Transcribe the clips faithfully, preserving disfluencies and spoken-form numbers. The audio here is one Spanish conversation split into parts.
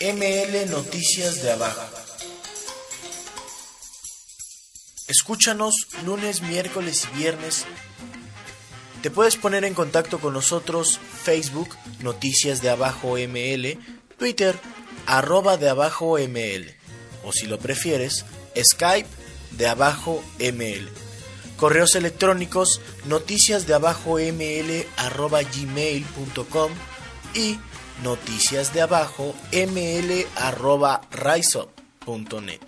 M L Noticias de Abajo. Escúchanos lunes, miércoles y viernes. Te puedes poner en contacto con nosotros: Facebook, Noticias de Abajo M L, Twitter, arroba de Abajo M L, o si lo prefieres, Skype de Abajo M L. Correos electrónicos: noticiasdeabajoml arroba gmail punto com y noticiasdeabajoml arroba riseup punto net.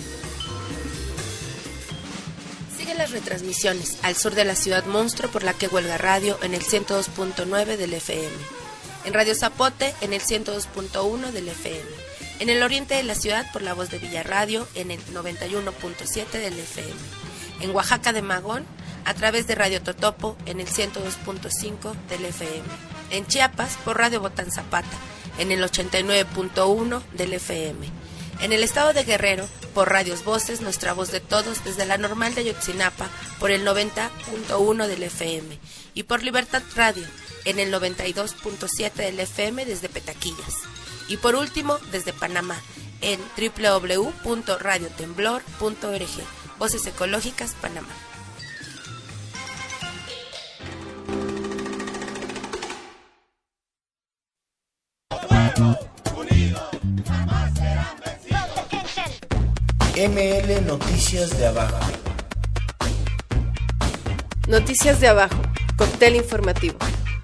Sigue las retransmisiones al sur de la ciudad monstruo por la que huelga radio en el ciento dos punto nueve del F M, en Radio Zapote en el ciento dos punto uno del F M, en el oriente de la ciudad por la Voz de Villarradio en el noventa y uno punto siete del F M, en Oaxaca de Magón a través de Radio Totopo en el ciento dos punto cinco del F M, en Chiapas por Radio Botán Zapata en el ochenta y nueve punto uno del F M, en el estado de Guerrero por Radios Voces, nuestra voz de todos, desde la Normal de Ayotzinapa por el noventa punto uno del F M y por Libertad Radio en el noventa y dos punto siete del F M desde Petaquillas, y por último desde Panamá en doble u doble u doble u punto radio temblor punto org. Voces Ecológicas, Panamá. M L Noticias de Abajo. Noticias de Abajo, cóctel informativo.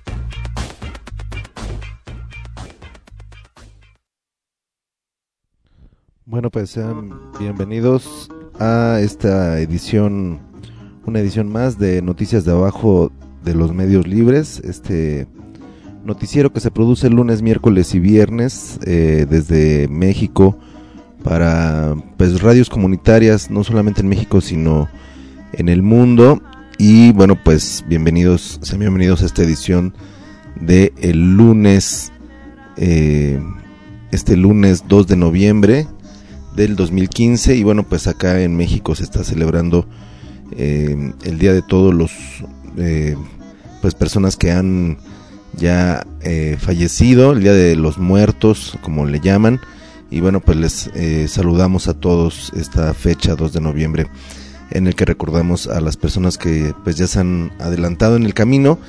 Bueno, pues sean bienvenidos a esta edición, una edición más de Noticias de Abajo de los Medios Libres, este noticiero que se produce lunes, miércoles y viernes eh, desde México para pues radios comunitarias, no solamente en México sino en el mundo. Y bueno, pues bienvenidos, sean bienvenidos a esta edición de el lunes, eh, este lunes dos de noviembre del dos mil quince. Y bueno, pues acá en México se está celebrando eh, el día de todos los eh, pues personas que han ya eh, fallecido, el día de los muertos, como le llaman. Y bueno, pues les eh, saludamos a todos esta fecha dos de noviembre, en el que recordamos a las personas que pues ya se han adelantado en el camino.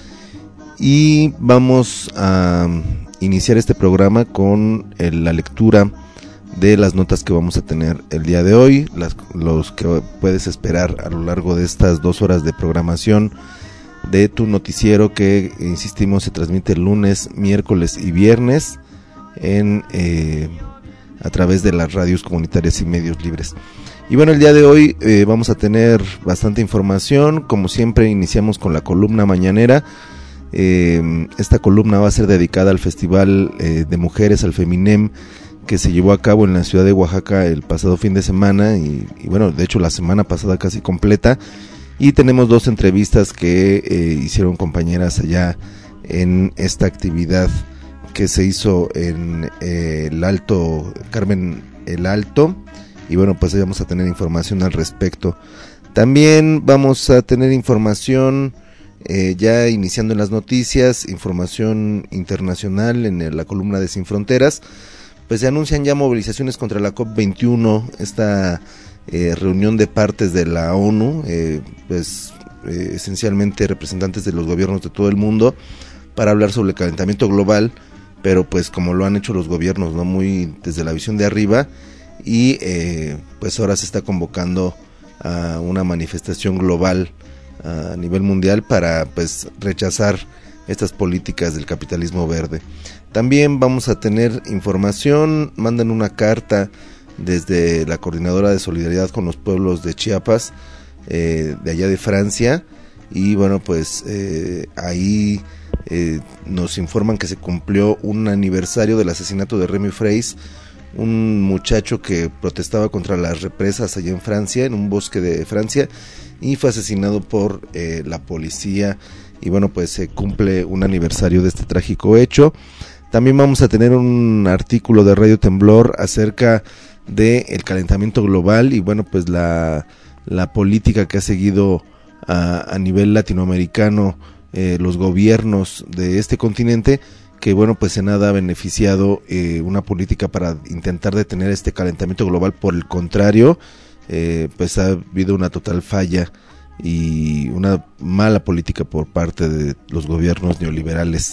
Y vamos a iniciar este programa con eh, la lectura de las notas que vamos a tener el día de hoy, las, los que puedes esperar a lo largo de estas dos horas de programación de tu noticiero, que insistimos se transmite el lunes, miércoles y viernes en eh, a través de las radios comunitarias y medios libres. Y bueno, el día de hoy eh, vamos a tener bastante información. Como siempre, iniciamos con la columna mañanera. Eh, esta columna va a ser dedicada al Festival eh, de Mujeres, al Feminem, que se llevó a cabo en la ciudad de Oaxaca el pasado fin de semana y, y bueno, de hecho la semana pasada casi completa. Y tenemos dos entrevistas que eh, hicieron compañeras allá en esta actividad que se hizo en eh, el Alto, Carmen el Alto. Y bueno, pues ahí vamos a tener información al respecto. También vamos a tener información, eh, ya iniciando en las noticias, información internacional en la columna de Sin Fronteras. Pues se anuncian ya movilizaciones contra la COP veintiuno, esta eh, reunión de partes de la ONU, eh, pues eh, esencialmente representantes de los gobiernos de todo el mundo, para hablar sobre el calentamiento global, pero pues como lo han hecho los gobiernos, no muy desde la visión de arriba. Y eh, pues ahora se está convocando a una manifestación global a nivel mundial para pues rechazar estas políticas del capitalismo verde. También vamos a tener información, mandan una carta desde la Coordinadora de Solidaridad con los Pueblos de Chiapas, eh, de allá de Francia, y bueno, pues eh, ahí eh, nos informan que se cumplió un aniversario del asesinato de Remy Freis, un muchacho que protestaba contra las represas allá en Francia, en un bosque de Francia, y fue asesinado por eh, la policía. Y bueno, pues se cumple un aniversario de este trágico hecho. También vamos a tener un artículo de Radio Temblor acerca de el calentamiento global y bueno, pues la, la política que ha seguido a, a nivel latinoamericano eh, los gobiernos de este continente, que bueno, pues en nada ha beneficiado eh, una política para intentar detener este calentamiento global. Por el contrario, eh, pues ha habido una total falla y una mala política por parte de los gobiernos neoliberales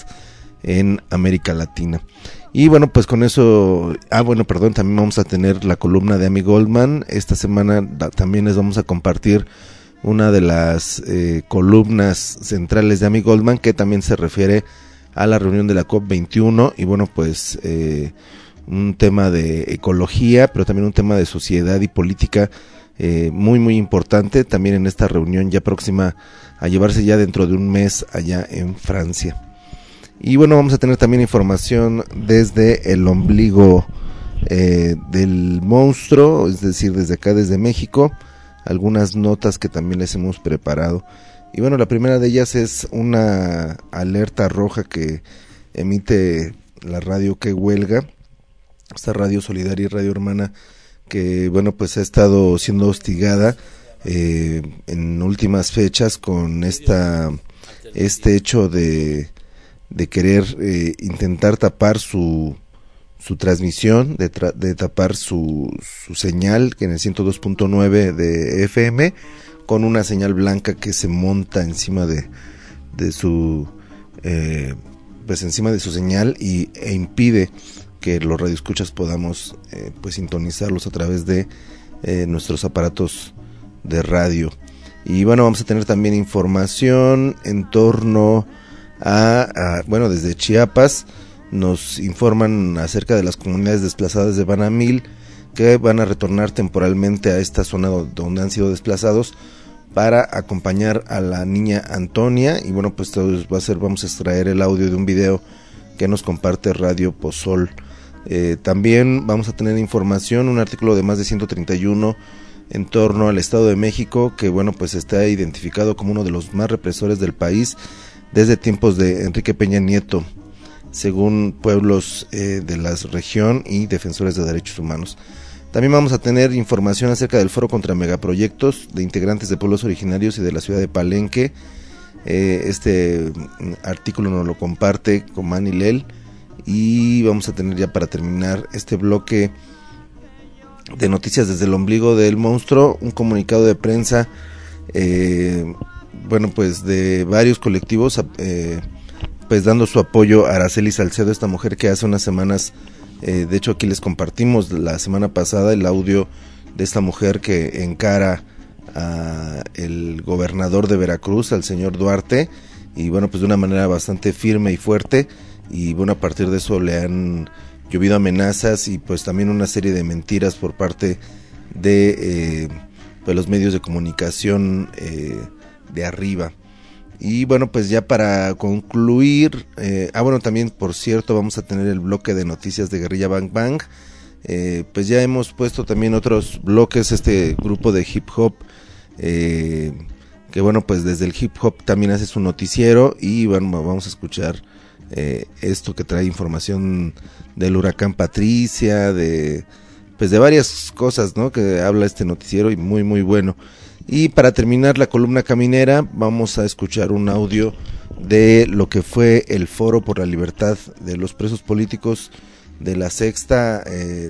en América Latina. Y bueno, pues con eso, ah bueno, perdón, también vamos a tener la columna de Amy Goldman. Esta semana da, también les vamos a compartir una de las eh, columnas centrales de Amy Goldman, que también se refiere a la reunión de la COP veintiuno, y bueno, pues eh, un tema de ecología, pero también un tema de sociedad y política eh, muy muy importante, también en esta reunión ya próxima a llevarse ya dentro de un mes allá en Francia. Y bueno, vamos a tener también información desde el ombligo eh, del monstruo, es decir, desde acá, desde México, algunas notas que también les hemos preparado. Y bueno, la primera de ellas es una alerta roja que emite la radio Que Huelga, esta radio solidaria y radio hermana que bueno, pues ha estado siendo hostigada eh, en últimas fechas con esta este hecho de, de querer eh, intentar tapar su su transmisión, de, tra- de tapar su, su señal, que en el ciento dos punto nueve de F M, con una señal blanca que se monta encima de, de su eh, pues encima de su señal y, e impide que los radioescuchas podamos eh, pues sintonizarlos a través de eh, nuestros aparatos de radio. Y bueno, vamos a tener también información en torno a, a bueno, desde Chiapas nos informan acerca de las comunidades desplazadas de Banamil, que van a retornar temporalmente a esta zona donde han sido desplazados para acompañar a la niña Antonia. Y bueno, pues todo va a ser, vamos a extraer el audio de un video que nos comparte Radio Pozol. Eh, también vamos a tener información, un artículo de más de ciento treinta y uno en torno al Estado de México, que bueno, pues está identificado como uno de los más represores del país desde tiempos de Enrique Peña Nieto, según pueblos eh, de la región y defensores de derechos humanos. También vamos a tener información acerca del foro contra megaproyectos de integrantes de pueblos originarios y de la ciudad de Palenque. Eh, este artículo nos lo comparte Comán Lel. Y vamos a tener ya para terminar este bloque de noticias desde el ombligo del monstruo, un comunicado de prensa, eh, bueno, pues de varios colectivos, eh, pues dando su apoyo a Araceli Salcedo, esta mujer que hace unas semanas, eh, de hecho aquí les compartimos la semana pasada el audio de esta mujer que encara a el gobernador de Veracruz, al señor Duarte, y bueno, pues de una manera bastante firme y fuerte. Y bueno, a partir de eso le han llovido amenazas y pues también una serie de mentiras por parte de eh, pues los medios de comunicación eh, de arriba. Y bueno, pues ya para concluir, eh, ah bueno, también por cierto vamos a tener el bloque de noticias de Guerrilla Bang Bang. Eh, pues ya hemos puesto también otros bloques, este grupo de hip hop, eh, que bueno, pues desde el hip hop también hace su noticiero. Y bueno, vamos a escuchar Eh, esto que trae información del huracán Patricia, de pues de varias cosas, ¿no?, que habla este noticiero, y muy muy bueno. Y para terminar la columna caminera vamos a escuchar un audio de lo que fue el Foro por la Libertad de los Presos Políticos de la Sexta eh,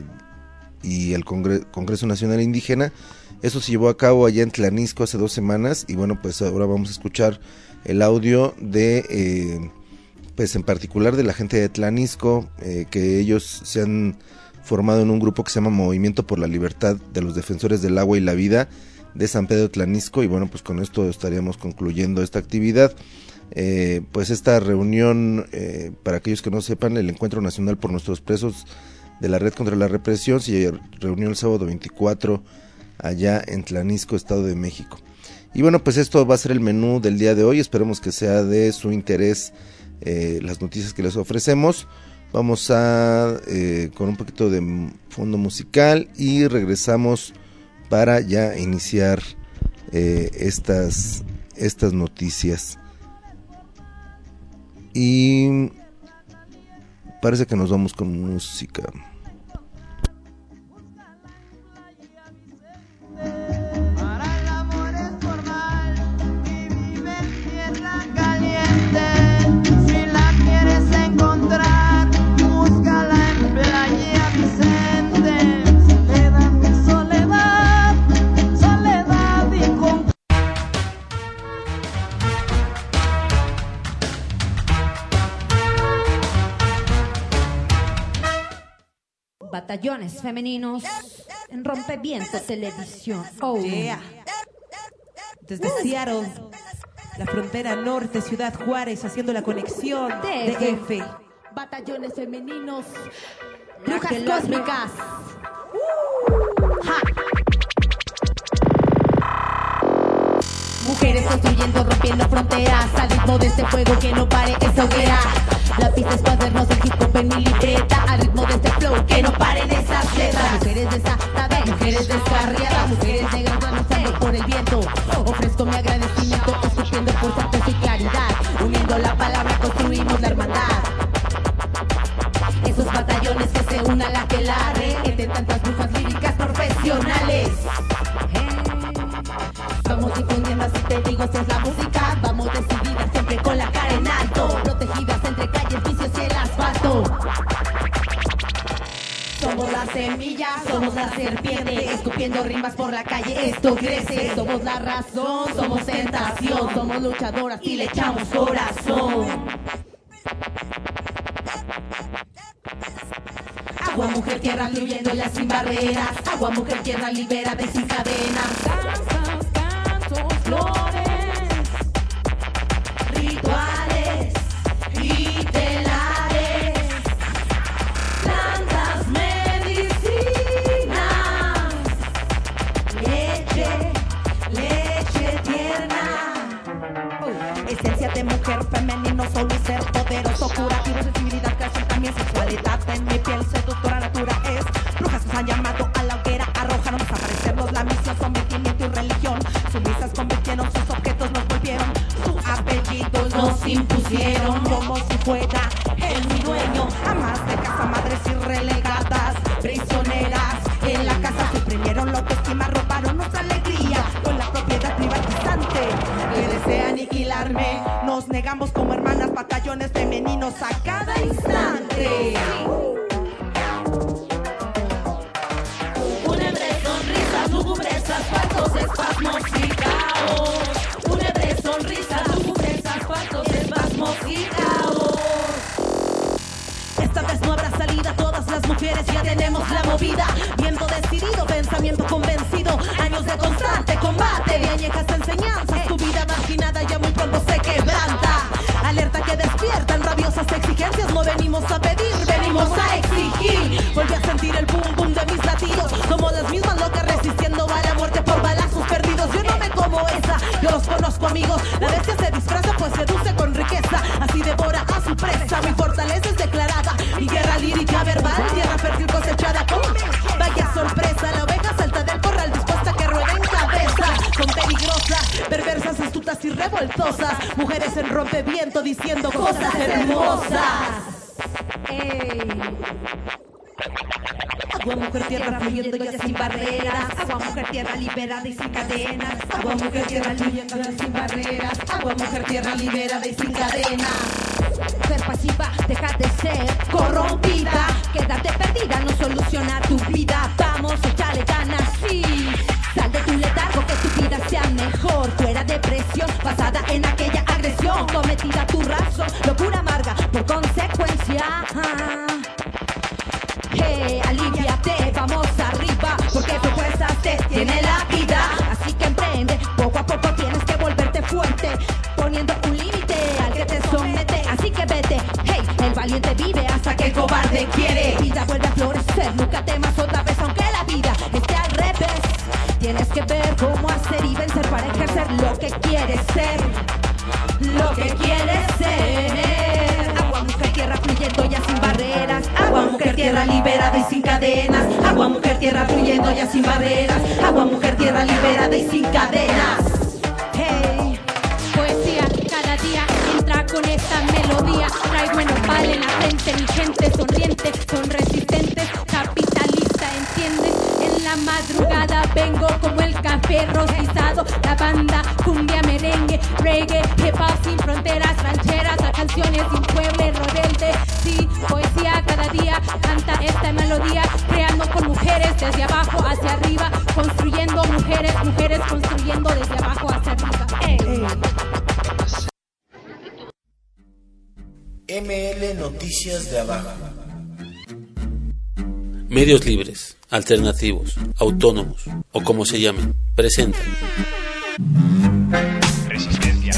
y el Congre- Congreso Nacional Indígena. Eso se llevó a cabo allá en Tlanisco hace dos semanas y bueno, pues ahora vamos a escuchar el audio de eh, pues en particular de la gente de Tlanisco, eh, que ellos se han formado en un grupo que se llama Movimiento por la Libertad de los Defensores del Agua y la Vida de San Pedro de Tlanisco. Y bueno, pues con esto estaríamos concluyendo esta actividad. Eh, pues esta reunión, eh, para aquellos que no sepan, el Encuentro Nacional por Nuestros Presos de la Red contra la Represión se reunió el sábado veinticuatro allá en Tlanisco, Estado de México. Y bueno, pues esto va a ser el menú del día de hoy. Esperemos que sea de su interés Eh, las noticias que les ofrecemos. Vamos a eh, con un poquito de fondo musical y regresamos para ya iniciar eh, estas estas noticias. Y parece que nos vamos con música. Encontrar Batallones femeninos en Rompeviento Televisión. Oh. Yeah. Desde Seattle, la frontera norte, Ciudad Juárez, haciendo la conexión D F. D F. Batallones femeninos, Brujas cósmicas. Ja. Mujeres construyendo, rompiendo fronteras al ritmo de este fuego que no pare esa hoguera. La pista es cuadernos, el hip hop en mi libreta al ritmo de este flow que no paren esas letras. Mujeres desatadas, mujeres descarriadas, mujeres negras danzando por el viento. Ofrezco mi agradecimiento, escupiendo por santos y claridad. Uniendo la palabra construimos la hermandad. Esos batallones que se unan a la que la entre tantas brujas líricas profesionales. Vamos difundiendo, así te digo, esta es la música. Vamos decididas, siempre con la cara en alto. Protegidas entre calles, vicios y el asfalto. Somos la semilla, somos la serpiente. Escupiendo rimas por la calle, esto crece. Somos la razón, somos tentación. Somos luchadoras y le echamos corazón. Agua, mujer, tierra, fluyendo ya sin barreras. Agua, mujer, tierra, libera de sin cadenas. Flores, rituales y telares, plantas, medicinas, leche, leche tierna. Oh, esencia de mujer femenino, solo un ser poderoso, curativo, sensibilidad, creación, también sexualidad en mi piel, seductora natura es. Brujas que se han llamado a la hoguera, arrojaron desaparecernos la misión, sometimiento y religión. Sumisas convirtieron, sus objetos nos volvieron, su apellido nos impusieron, como si fuera el mi dueño. Amas de casa, madres y relegadas, prisioneras en la casa, suprimieron la autoestima, robaron nuestra alegría con la propiedad privatizante que desea aniquilarme. Nos negamos como hermanas, batallones femeninos a cada instante. Lúgubres asfaltos, espasmos y caos. Fúnebres sonrisas, lúgubres asfaltos, espasmos y caos. Esta vez no habrá salida, todas las mujeres ya tenemos la movida. Viento decidido, pensamiento convencido, años de constante combate, de añejas enseñanzas, tu vida marginada ya muy pronto se quebranta. Alerta que despiertan rabiosas exigencias, no venimos a pedir, venimos a exigir. Volví a sentir el boom boom de mis latidos, somos las mismas locas resistiendo a la muerte por balazos perdidos. Yo no me como esa, yo los conozco amigos. La bestia se disfraza pues seduce con riqueza, así devora a su presa. Mi fortaleza es declarada, mi guerra lírica verbal, tierra fértil cosechada con vaya sorpresa. La oveja salta del corral dispuesta a que ruede en cabeza. Son peligrosas, perversas, astutas y revoltosas, mujeres en rompeviento diciendo cosas hermosas. Ey. Agua, mujer, tierra, fluyendo ya sin barreras. Agua, mujer, tierra, liberada y sin cadenas. Agua, mujer, tierra, fluyendo ya sin barreras. Agua, mujer, tierra, liberada y sin cadenas. Ser pasiva, deja de ser corrompida. Quédate perdida, no soluciona tu vida. Vamos, échale ganas, sí. Sal de tu letargo, que tu vida sea mejor. Fuera depresión, basada en aquella agresión cometida a tu razón. Locura amarga, por consecuencia. Hey, aliviate, vamos arriba, porque tu fuerza te tiene la vida. Así que emprende, poco a poco tienes que volverte fuerte, poniendo un límite al que te somete. Así que vete, hey, el valiente vive hasta que el cobarde quiere. Vida vuelve a florecer, nunca temas otra vez aunque la vida esté al revés. Tienes que ver cómo hacer y vencer para ejercer lo que quieres ser, lo que quieres ser. Agua, mujer, tierra, fluyendo ya sin barreras. Agua, mujer, tierra, liberada y sin cadenas. Agua, mujer, tierra, fluyendo ya sin barreras. Agua, mujer, tierra, liberada y sin cadenas. Hey. Poesía cada día entra con esta melodía. Traigo en opal en la frente, mi gente sonriente, son resistentes, capitalista, ¿entiendes? En la madrugada vengo como el café rostizado. La banda, cumbia, merengue, reggae, hip hop sin fronteras, rancheras, a canciones sin pueblo, rebelde. Sí, poesía cada día canta esta melodía, creando con mujeres desde abajo hacia arriba, construyendo mujeres, mujeres construyendo desde abajo hacia arriba. Hey. M L Noticias de Abajo. Medios libres, alternativos, autónomos o como se llamen, presentan Resistencia.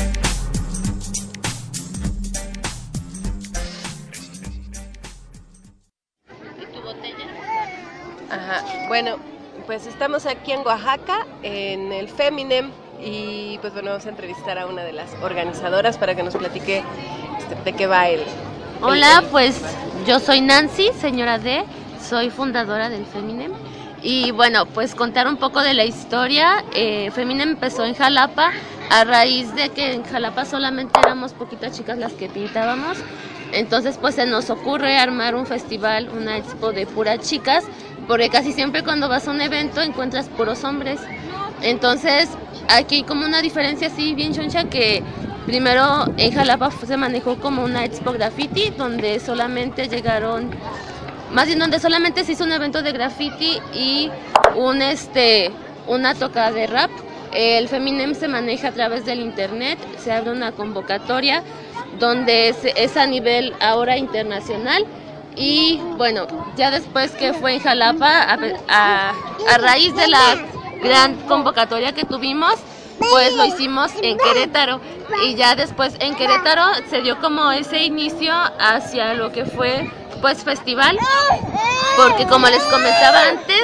Ajá, bueno, pues estamos aquí en Oaxaca, en el Feminem, y pues bueno, vamos a entrevistar a una de las organizadoras para que nos platique este, de qué va el... Hola, el... pues yo soy Nancy, señora D, soy fundadora del Feminem. Y bueno, pues contar un poco de la historia. eh, Feminem empezó en Jalapa a raíz de que en Jalapa solamente éramos poquitas chicas las que pintábamos. Entonces pues se nos ocurre armar un festival, una expo de puras chicas, porque casi siempre cuando vas a un evento encuentras puros hombres. Entonces aquí hay como una diferencia así bien choncha, que primero en Jalapa se manejó como una expo graffiti, donde solamente llegaron... Más bien donde solamente se hizo un evento de graffiti y un este una tocada de rap. El Feminem se maneja a través del internet, se abre una convocatoria donde es, es a nivel ahora internacional. Y bueno, ya después que fue en Jalapa, a, a, a raíz de la gran convocatoria que tuvimos, pues lo hicimos en Querétaro. Y ya después en Querétaro se dio como ese inicio hacia lo que fue pues festival, porque como les comentaba antes,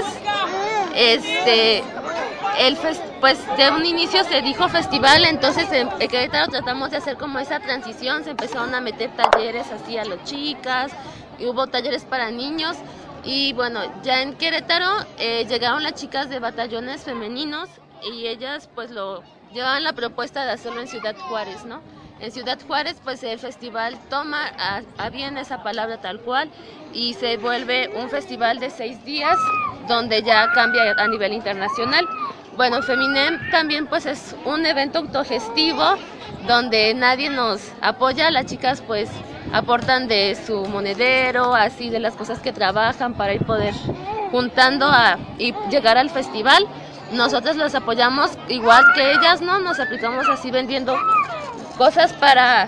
este el fest, pues de un inicio se dijo festival, entonces en Querétaro tratamos de hacer como esa transición, se empezaron a meter talleres así a las chicas, y hubo talleres para niños, y bueno, ya en Querétaro eh, llegaron las chicas de batallones femeninos, y ellas pues lo llevaban la propuesta de hacerlo en Ciudad Juárez, ¿no? En Ciudad Juárez, pues el festival toma a, a bien esa palabra tal cual y se vuelve un festival de seis días donde ya cambia a nivel internacional. Bueno, Feminem también pues es un evento autogestivo donde nadie nos apoya, las chicas pues aportan de su monedero, así de las cosas que trabajan para ir poder juntando a, y llegar al festival. Nosotros las apoyamos igual que ellas, ¿no? Nos aplicamos así vendiendo cosas para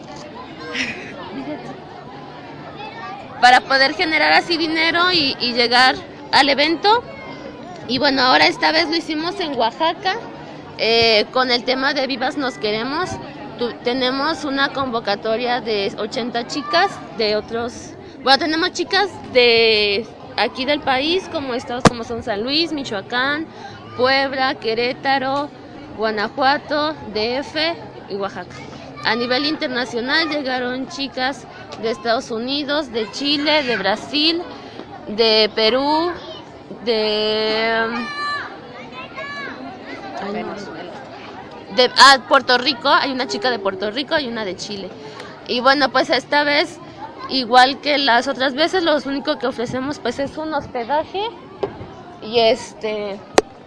para poder generar así dinero y, y llegar al evento. Y bueno, ahora esta vez lo hicimos en Oaxaca eh, con el tema de Vivas Nos Queremos. Tu, tenemos una convocatoria de ochenta chicas de otros, bueno, tenemos chicas de aquí del país, como estados como son San Luis, Michoacán, Puebla, Querétaro, Guanajuato, D F y Oaxaca. A nivel internacional llegaron chicas de Estados Unidos, de Chile, de Brasil, de Perú, de, ay, no, de ah, Puerto Rico, hay una chica de Puerto Rico y una de Chile. Y bueno, pues esta vez, igual que las otras veces, lo único que ofrecemos pues es un hospedaje y este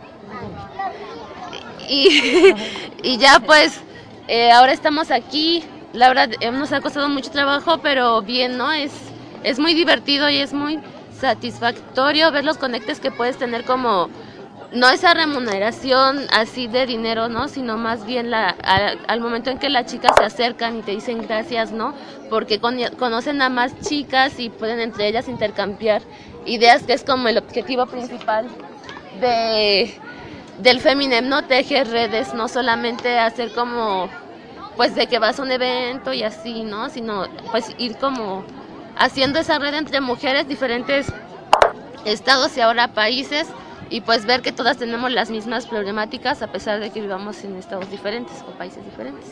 y, y ya pues Eh, ahora estamos aquí, la verdad eh, nos ha costado mucho trabajo, pero bien, ¿no? Es, es muy divertido y es muy satisfactorio ver los conectes que puedes tener, como no esa remuneración así de dinero, ¿no? Sino más bien la, a, al momento en que las chicas se acercan y te dicen gracias, ¿no? Porque con, conocen a más chicas y pueden entre ellas intercambiar ideas, que es como el objetivo principal de... del Feminem, ¿no? Tejer redes, no solamente hacer como, pues de que vas a un evento y así, ¿no? Sino pues ir como haciendo esa red entre mujeres, diferentes estados y ahora países, y pues ver que todas tenemos las mismas problemáticas a pesar de que vivamos en estados diferentes o países diferentes.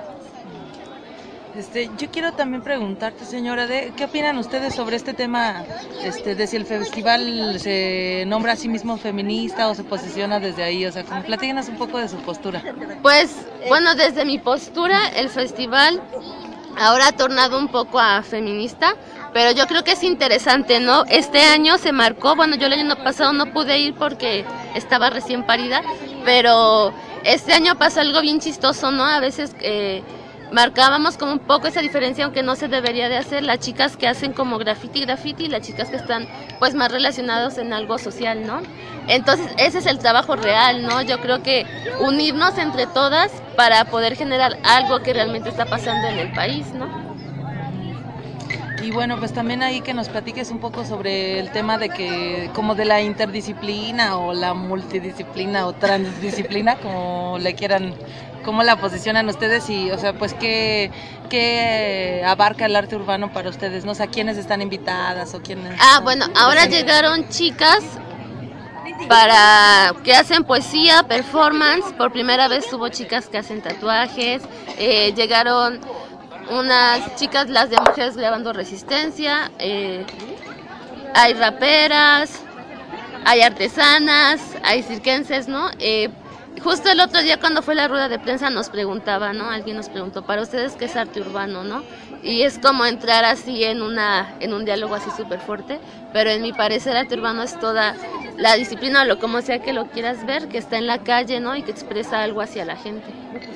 Este, yo quiero también preguntarte, señora, de, ¿qué opinan ustedes sobre este tema, este, de si el festival se nombra a sí mismo feminista o se posiciona desde ahí? O sea, como platíquenos un poco de su postura. Pues, bueno, desde mi postura, el festival ahora ha tornado un poco a feminista, pero yo creo que es interesante, ¿no? Este año se marcó, bueno, yo el año pasado no pude ir porque estaba recién parida, pero este año pasó algo bien chistoso, ¿no? A veces... Eh, marcábamos como un poco esa diferencia, aunque no se debería de hacer, las chicas que hacen como graffiti, graffiti, y las chicas que están pues más relacionadas en algo social, ¿no? Entonces ese es el trabajo real, ¿no? Yo creo que unirnos entre todas para poder generar algo que realmente está pasando en el país, ¿no? Y bueno, pues también ahí que nos platiques un poco sobre el tema de que, como de la interdisciplina o la multidisciplina o transdisciplina, como le quieran, cómo la posicionan ustedes y, o sea, pues qué, qué abarca el arte urbano para ustedes, ¿no? O sea, ¿quiénes están invitadas o quiénes? Ah, bueno, ahora llegaron chicas para que hacen poesía, performance. Por primera vez hubo chicas que hacen tatuajes, eh, llegaron unas chicas, las de mujeres grabando resistencia, eh, hay raperas, hay artesanas, hay cirquenses, ¿no? Eh, justo el otro día cuando fue la rueda de prensa nos preguntaba, ¿no? Alguien nos preguntó, para ustedes qué es arte urbano, ¿no? Y es como entrar así en una en un diálogo así súper fuerte, pero en mi parecer arte urbano es toda la disciplina o lo como sea que lo quieras ver, que está en la calle, ¿no? Y que expresa algo hacia la gente.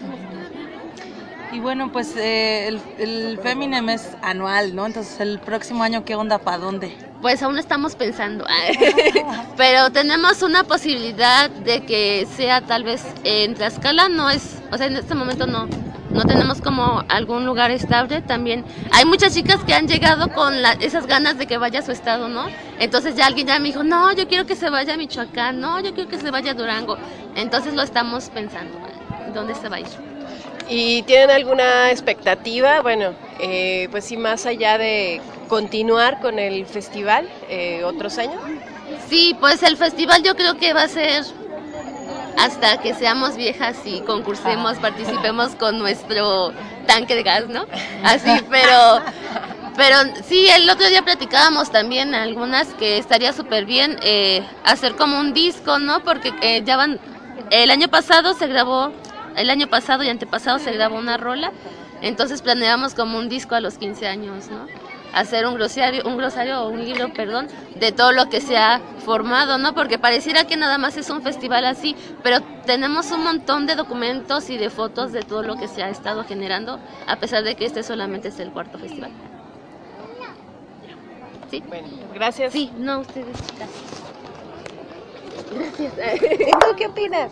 Y bueno, pues eh, el, el Feminem es anual, ¿no? Entonces, el próximo año, ¿qué onda? ¿Para dónde? Pues aún estamos pensando, pero tenemos una posibilidad de que sea tal vez en Tlaxcala, no es, o sea, en este momento no, no tenemos como algún lugar estable. También hay muchas chicas que han llegado con la, esas ganas de que vaya a su estado, ¿no? Entonces ya alguien ya me dijo, no, yo quiero que se vaya a Michoacán, no, yo quiero que se vaya a Durango. Entonces lo estamos pensando, ¿dónde se va a ir? ¿Y tienen alguna expectativa? Bueno, eh, pues sí, más allá de continuar con el festival eh, otros años. Sí, pues el festival yo creo que va a ser hasta que seamos viejas y concursemos, participemos con nuestro tanque de gas, ¿no? Así, pero... Pero sí, el otro día platicábamos también algunas que estaría súper bien eh, hacer como un disco, ¿no? Porque eh, ya van... El año pasado se grabó... El año pasado y antepasado se grabó una rola, entonces planeamos como un disco a los quince años, ¿no? Hacer un glosario, un glosario o un libro, perdón, de todo lo que se ha formado, ¿no? Porque pareciera que nada más es un festival así, pero tenemos un montón de documentos y de fotos de todo lo que se ha estado generando, a pesar de que este solamente es el cuarto festival. ¿Sí? Bueno, gracias. Sí, no, ustedes, chicas. Gracias. ¿Y tú qué opinas?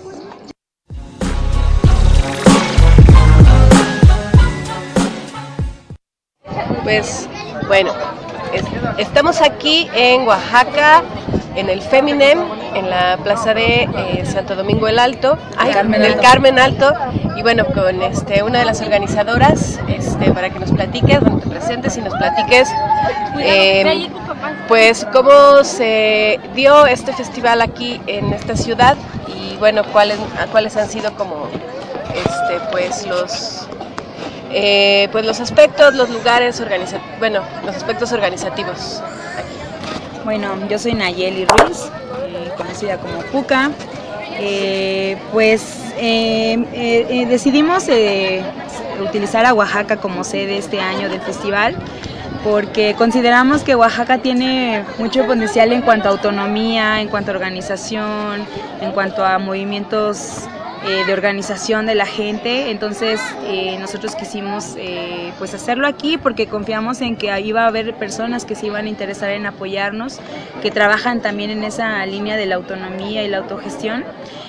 Pues bueno, es, estamos aquí en Oaxaca, en el Feminem, en la plaza de eh, Santo Domingo el Alto, ay, Carmen del Alto. Carmen Alto, y bueno, con este una de las organizadoras, este, para que nos platiques, bueno, te presentes y nos platiques, eh, pues cómo se dio este festival aquí en esta ciudad y bueno, cuáles, cuáles han sido como, este, pues los Eh, pues los aspectos, los lugares, organiza bueno, los aspectos organizativos. Bueno, yo soy Nayeli Ruiz, eh, conocida como Puca. Eh, pues eh, eh, decidimos eh, utilizar a Oaxaca como sede este año del festival porque consideramos que Oaxaca tiene mucho potencial en cuanto a autonomía, en cuanto a organización, en cuanto a movimientos Eh, de organización de la gente. Entonces eh, nosotros quisimos eh, pues hacerlo aquí porque confiamos en que iba a haber personas que se iban a interesar en apoyarnos, que trabajan también en esa línea de la autonomía y la autogestión,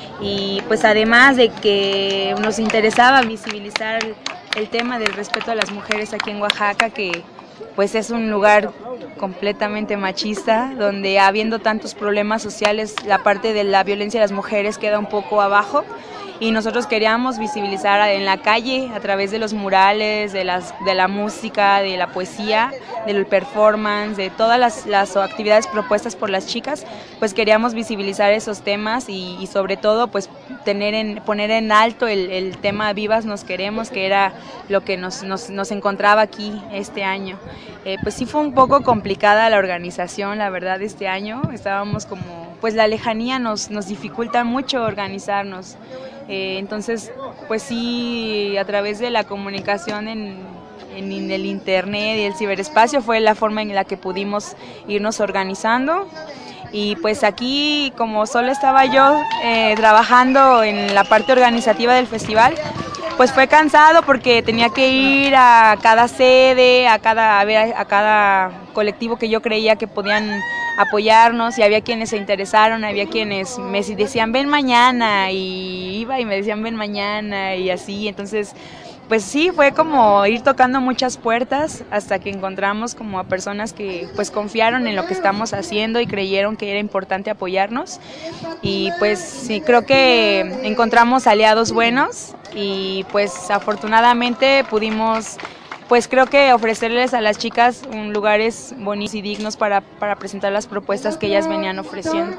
y pues además de que nos interesaba visibilizar el tema del respeto a las mujeres aquí en Oaxaca, que pues es un lugar completamente machista, donde habiendo tantos problemas sociales, la parte de la violencia de las mujeres queda un poco abajo, y nosotros queríamos visibilizar en la calle a través de los murales, de, las, de la música, de la poesía, del performance, de todas las, las actividades propuestas por las chicas, pues queríamos visibilizar esos temas y, y sobre todo pues tener en, poner en alto el, el tema Vivas Nos Queremos, que era lo que nos, nos, nos encontraba aquí este año. Eh, pues sí fue un poco complicada la organización, la verdad, este año. Estábamos como, pues la lejanía nos, nos dificulta mucho organizarnos. Eh, entonces, pues sí, a través de la comunicación en, en, en el internet y el ciberespacio fue la forma en la que pudimos irnos organizando. Y pues aquí, como solo estaba yo eh, trabajando en la parte organizativa del festival, pues fue cansado porque tenía que ir a cada sede, a cada, a ver, a cada colectivo que yo creía que podían apoyarnos, y había quienes se interesaron, había quienes me decían ven mañana, y iba y me decían ven mañana, y así. Entonces pues sí, fue como ir tocando muchas puertas hasta que encontramos como a personas que pues confiaron en lo que estamos haciendo y creyeron que era importante apoyarnos, y pues sí, creo que encontramos aliados buenos, y pues afortunadamente pudimos pues creo que ofrecerles a las chicas un lugares bonitos y dignos para, para presentar las propuestas que ellas venían ofreciendo.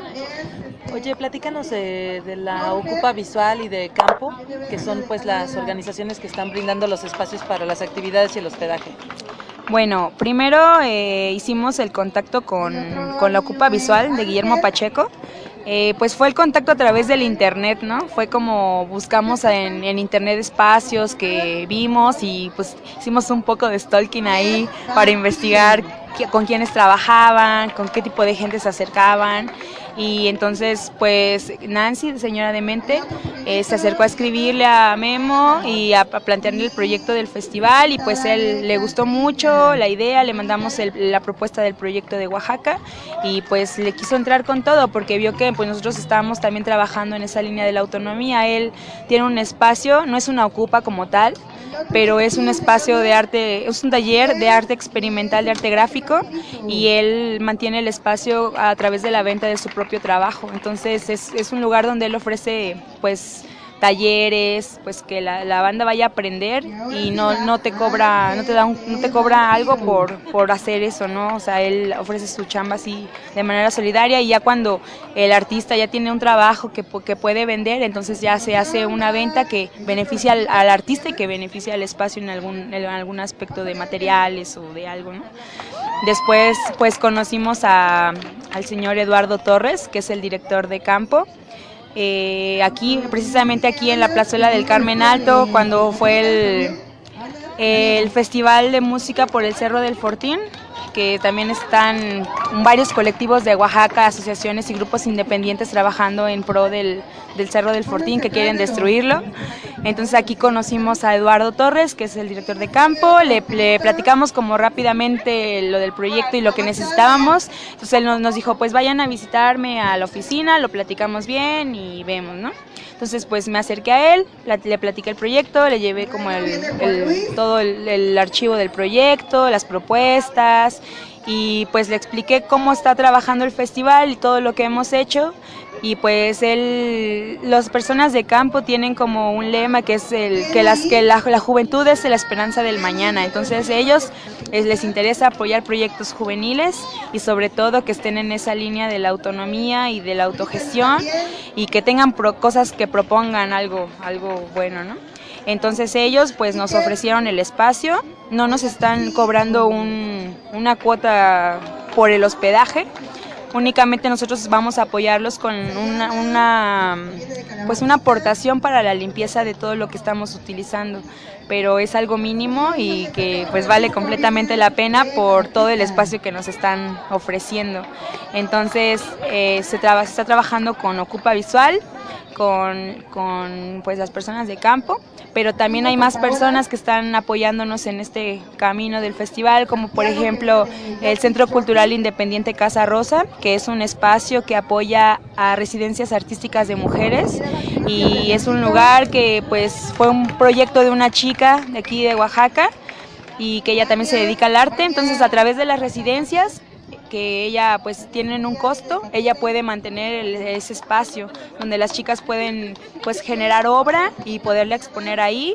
Oye, platícanos de, de la Ocupa Visual y de Campo, que son pues las organizaciones que están brindando los espacios para las actividades y el hospedaje. Bueno, primero eh, hicimos el contacto con, con la Ocupa Visual de Guillermo Pacheco. Eh, pues fue el contacto a través del internet, ¿no? Fue como buscamos en, en internet espacios que vimos, y pues hicimos un poco de stalking ahí para investigar qué, con quiénes trabajaban, con qué tipo de gente se acercaban. Y entonces pues Nancy, señora de mente, eh, se acercó a escribirle a Memo y a, a plantearle el proyecto del festival, y pues él le gustó mucho la idea, le mandamos el, la propuesta del proyecto de Oaxaca, y pues le quiso entrar con todo porque vio que pues nosotros estábamos también trabajando en esa línea de la autonomía. Él tiene un espacio, no es una ocupa como tal, pero es un espacio de arte, es un taller de arte experimental, de arte gráfico, y él mantiene el espacio a través de la venta de su propio trabajo. Entonces es, es un lugar donde él ofrece pues talleres, pues que la, la banda vaya a aprender, y no, no te cobra, no te da un, no te cobra algo por, por hacer eso, ¿no? O sea, él ofrece su chamba así de manera solidaria, y ya cuando el artista ya tiene un trabajo que, que puede vender, entonces ya se hace una venta que beneficia al, al artista y que beneficia al espacio en algún, en algún aspecto de materiales o de algo, ¿no? Después pues conocimos a, al señor Eduardo Torres, que es el director de Campo. Eh, aquí, precisamente aquí en la plazuela del Carmen Alto, cuando fue el, el Festival de Música por el Cerro del Fortín, que también están varios colectivos de Oaxaca, asociaciones y grupos independientes trabajando en pro del, del Cerro del Fortín, que quieren destruirlo. Entonces aquí conocimos a Eduardo Torres, que es el director de Campo, le, le platicamos como rápidamente lo del proyecto y lo que necesitábamos. Entonces él nos, nos dijo, pues vayan a visitarme a la oficina, lo platicamos bien y vemos, ¿no? Entonces pues me acerqué a él, le platiqué el proyecto, le llevé como el, el, todo el, el archivo del proyecto, las propuestas, y pues le expliqué cómo está trabajando el festival y todo lo que hemos hecho. Y pues él, las personas de Campo tienen como un lema que es el que las que la, la juventud es la esperanza del mañana. Entonces ellos eh, les interesa apoyar proyectos juveniles, y sobre todo que estén en esa línea de la autonomía y de la autogestión, y que tengan pro, cosas que propongan algo algo bueno, ¿no? Entonces ellos pues nos ofrecieron el espacio, no nos están cobrando un, una cuota por el hospedaje. Únicamente nosotros vamos a apoyarlos con una, una, pues una aportación para la limpieza de todo lo que estamos utilizando, pero es algo mínimo y que pues vale completamente la pena por todo el espacio que nos están ofreciendo. Entonces eh, se, traba, se está trabajando con Ocupa Visual, con, con pues las personas de Campo, pero también hay más personas que están apoyándonos en este camino del festival, como por ejemplo el Centro Cultural Independiente Casa Rosa, que es un espacio que apoya a residencias artísticas de mujeres, y es un lugar que pues fue un proyecto de una chica de aquí de Oaxaca, y que ella también se dedica al arte. Entonces a través de las residencias, que ella pues tienen un costo, ella puede mantener el, ese espacio donde las chicas pueden pues generar obra y poderla exponer ahí,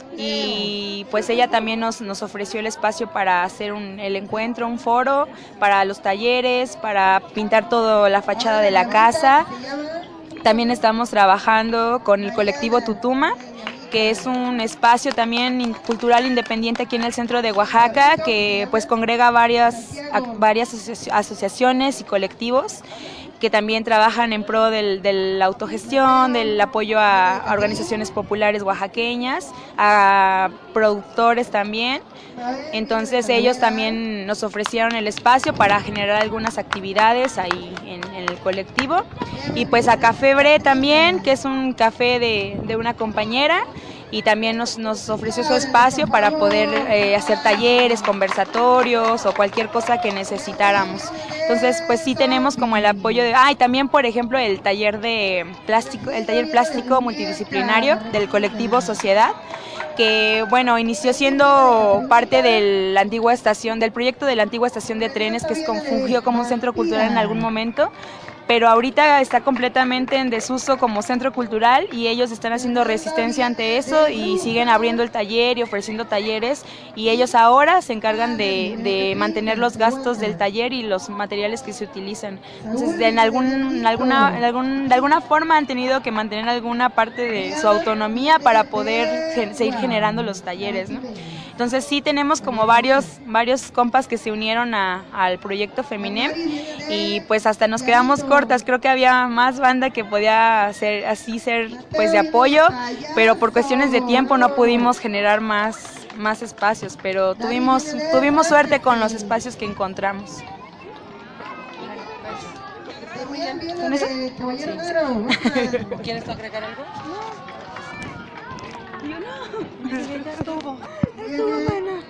y pues ella también nos, nos ofreció el espacio para hacer un, el encuentro, un foro, para los talleres, para pintar toda la fachada de la casa. También estamos trabajando con el colectivo Tutuma, que es un espacio también cultural independiente aquí en el centro de Oaxaca, que pues congrega varias, varias asociaciones y colectivos que también trabajan en pro del, de la autogestión, del apoyo a, a organizaciones populares oaxaqueñas, a productores también. Entonces ellos también nos ofrecieron el espacio para generar algunas actividades ahí en, en el colectivo. Y pues a Café Bre también, que es un café de, de una compañera, y también nos, nos ofreció su espacio para poder eh, hacer talleres, conversatorios o cualquier cosa que necesitáramos. Entonces, pues sí tenemos como el apoyo de... Ah, y también, por ejemplo, el taller de plástico, el taller plástico multidisciplinario del colectivo Sociedad, que bueno, inició siendo parte de la antigua estación, del proyecto de la antigua estación de trenes, que fungió como un centro cultural en algún momento, pero ahorita está completamente en desuso como centro cultural y ellos están haciendo resistencia ante eso y siguen abriendo el taller y ofreciendo talleres, y ellos ahora se encargan de, de mantener los gastos del taller y los materiales que se utilizan. Entonces, en, algún, en, alguna, en algún, de alguna forma han tenido que mantener alguna parte de su autonomía para poder gen, seguir generando los talleres, ¿no? Entonces sí tenemos como varios, varios compas que se unieron a, al proyecto Feminem, y pues hasta nos quedamos cortas. Creo que había más banda que podía ser así ser pues de apoyo, pero por cuestiones de tiempo no pudimos generar más, más espacios, pero tuvimos, tuvimos suerte con los espacios que encontramos. ¿Con eso? Sí. ¿Quieres agregar algo? Yo no. Estuvo. Estuvo buena.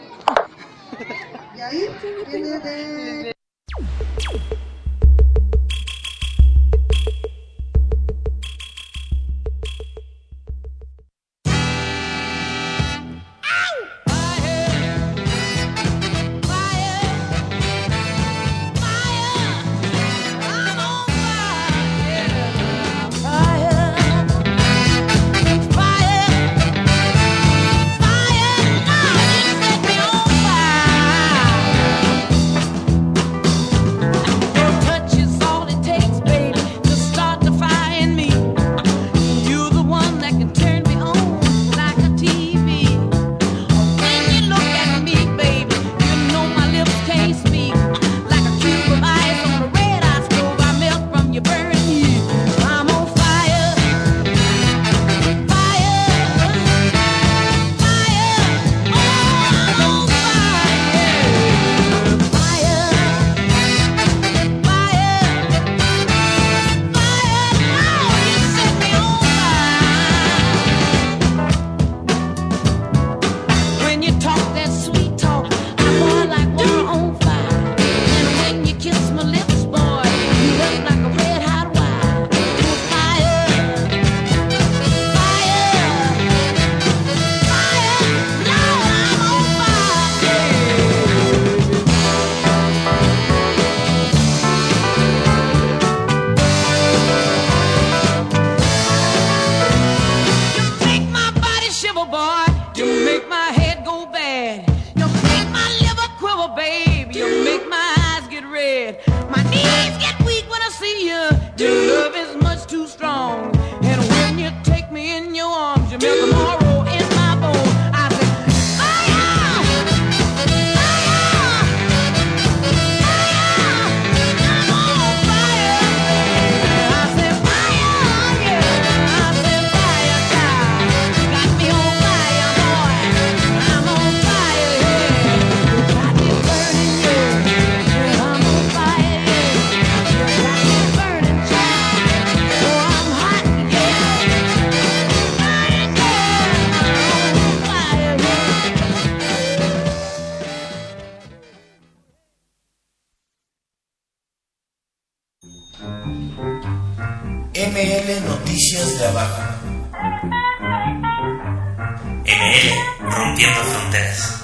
M L Noticias de Abajo. M L Rompiendo Fronteras.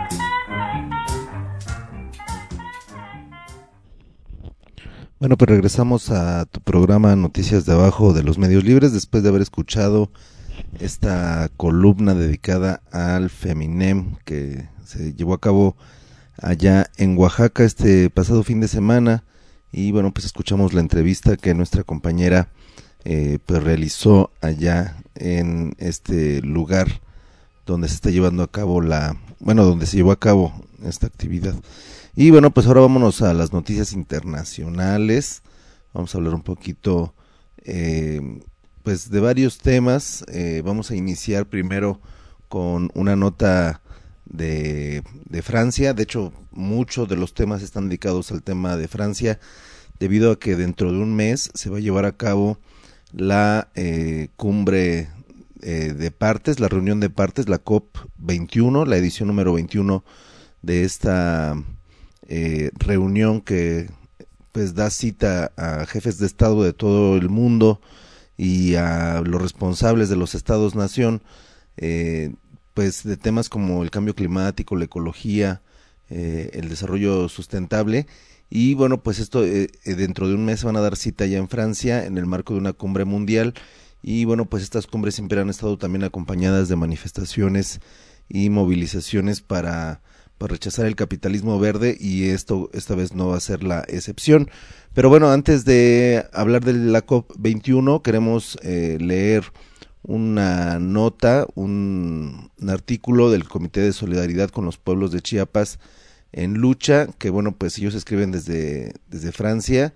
Bueno, pues regresamos a tu programa Noticias de Abajo de los Medios Libres, después de haber escuchado esta columna dedicada al Feminem que se llevó a cabo allá en Oaxaca este pasado fin de semana. Y bueno, pues escuchamos la entrevista que nuestra compañera eh, pues realizó allá en este lugar donde se está llevando a cabo la, bueno, donde se llevó a cabo esta actividad. Y bueno, pues ahora vámonos a las noticias internacionales. Vamos a hablar un poquito eh, pues de varios temas. Eh, vamos a iniciar primero con una nota de, de Francia. De hecho, muchos de los temas están dedicados al tema de Francia, debido a que dentro de un mes se va a llevar a cabo la eh, cumbre eh, de partes, la reunión de partes, la COP veintiuno, la edición número veintiuno de esta eh, reunión que pues da cita a jefes de Estado de todo el mundo y a los responsables de los Estados-nación, eh, pues de temas como el cambio climático, la ecología, eh, el desarrollo sustentable. Y bueno, pues esto eh, dentro de un mes van a dar cita ya en Francia en el marco de una cumbre mundial. Y bueno, pues estas cumbres siempre han estado también acompañadas de manifestaciones y movilizaciones para, para rechazar el capitalismo verde, y esto esta vez no va a ser la excepción. Pero bueno, antes de hablar de la COP veintiuno, queremos eh, leer una nota, un, un artículo del Comité de Solidaridad con los Pueblos de Chiapas en Lucha, que bueno, pues ellos escriben desde, desde Francia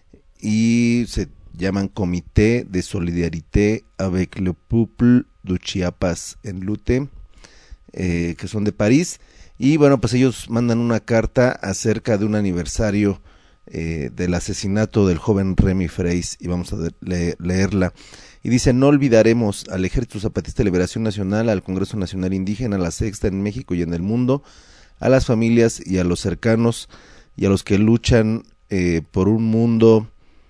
y se llaman Comité de Solidarité avec le Peuple de Chiapas en Lutte, eh, que son de París. Y bueno, pues ellos mandan una carta acerca de un aniversario eh, del asesinato del joven Remy Freis, y vamos a le leerla. Y dice: no olvidaremos al Ejército Zapatista de Liberación Nacional, al Congreso Nacional Indígena, a la Sexta en México y en el mundo, a las familias y a los cercanos y a los que luchan eh, por un mundo,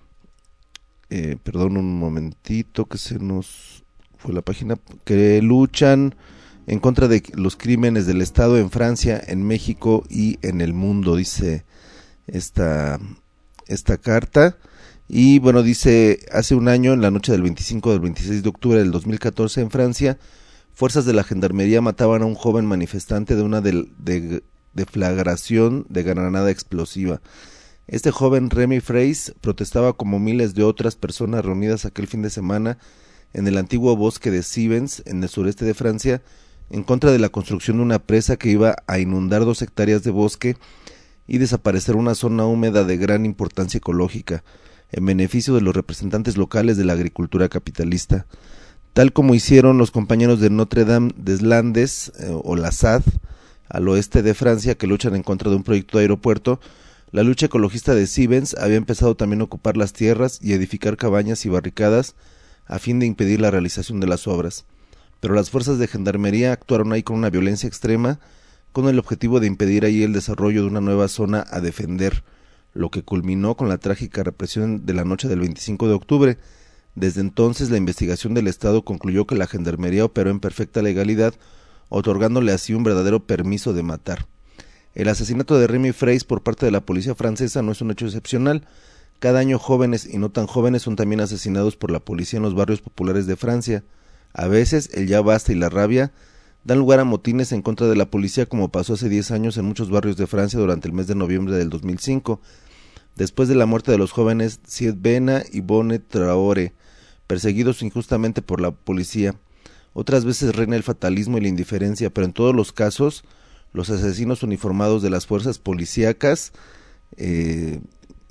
eh, perdón un momentito que se nos fue la página, que luchan en contra de los crímenes del Estado en Francia, en México y en el mundo, dice esta, esta carta. Y bueno, dice: hace un año, en la noche del veinticinco del veintiséis de octubre del dos mil catorce en Francia, fuerzas de la gendarmería mataban a un joven manifestante de una de, de, deflagración de granada explosiva. Este joven, Remy Freis, protestaba como miles de otras personas reunidas aquel fin de semana en el antiguo bosque de Sivens, en el sureste de Francia, en contra de la construcción de una presa que iba a inundar dos hectáreas de bosque y desaparecer una zona húmeda de gran importancia ecológica, en beneficio de los representantes locales de la agricultura capitalista. Tal como hicieron los compañeros de Notre Dame des Landes, eh, o la S A D, al oeste de Francia, que luchan en contra de un proyecto de aeropuerto, la lucha ecologista de Sivens había empezado también a ocupar las tierras y edificar cabañas y barricadas a fin de impedir la realización de las obras. Pero las fuerzas de gendarmería actuaron ahí con una violencia extrema, con el objetivo de impedir ahí el desarrollo de una nueva zona a defender, lo que culminó con la trágica represión de la noche del veinticinco de octubre. Desde entonces, la investigación del Estado concluyó que la gendarmería operó en perfecta legalidad, otorgándole así un verdadero permiso de matar. El asesinato de Remy Freis por parte de la policía francesa no es un hecho excepcional. Cada año jóvenes y no tan jóvenes son también asesinados por la policía en los barrios populares de Francia. A veces, el ya basta y la rabia dan lugar a motines en contra de la policía, como pasó hace diez años en muchos barrios de Francia durante el mes de noviembre del dos mil cinco, después de la muerte de los jóvenes Sied Bena y Bonnet Traoré, perseguidos injustamente por la policía. Otras veces reina el fatalismo y la indiferencia, pero en todos los casos, los asesinos uniformados de las fuerzas policíacas, eh,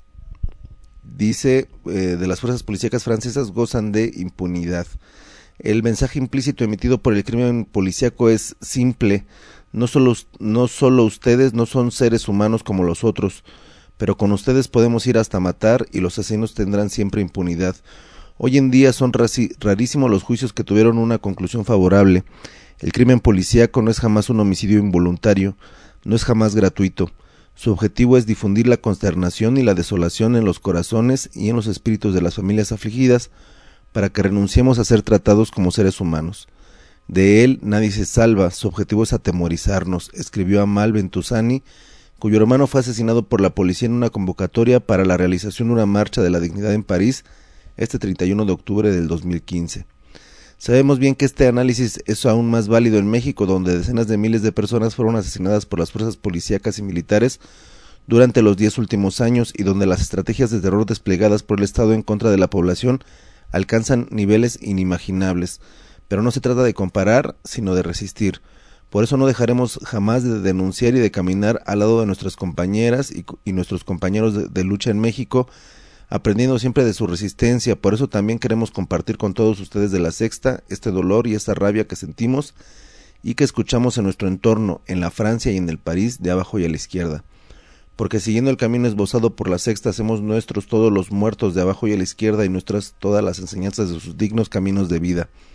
dice, eh, de las fuerzas policíacas francesas gozan de impunidad. El mensaje implícito emitido por el crimen policíaco es simple: no solo, no solo ustedes no son seres humanos como los otros, pero con ustedes podemos ir hasta matar y los asesinos tendrán siempre impunidad. Hoy en día son rarísimos los juicios que tuvieron una conclusión favorable. El crimen policíaco no es jamás un homicidio involuntario, no es jamás gratuito. Su objetivo es difundir la consternación y la desolación en los corazones y en los espíritus de las familias afligidas, para que renunciemos a ser tratados como seres humanos. De él nadie se salva, su objetivo es atemorizarnos, escribió Amal Bentusani, cuyo hermano fue asesinado por la policía en una convocatoria para la realización de una marcha de la dignidad en París este treinta y uno de octubre del dos mil quince. Sabemos bien que este análisis es aún más válido en México, donde decenas de miles de personas fueron asesinadas por las fuerzas policíacas y militares durante los diez últimos años, y donde las estrategias de terror desplegadas por el Estado en contra de la población alcanzan niveles inimaginables. Pero no se trata de comparar, sino de resistir. Por eso no dejaremos jamás de denunciar y de caminar al lado de nuestras compañeras y, y nuestros compañeros de, de lucha en México, aprendiendo siempre de su resistencia. Por eso también queremos compartir con todos ustedes de la Sexta este dolor y esta rabia que sentimos y que escuchamos en nuestro entorno, en la Francia y en el París de abajo y a la izquierda. Porque siguiendo el camino esbozado por la Sexta, hacemos nuestros todos los muertos de abajo y a la izquierda y nuestras todas las enseñanzas de sus dignos caminos de vida.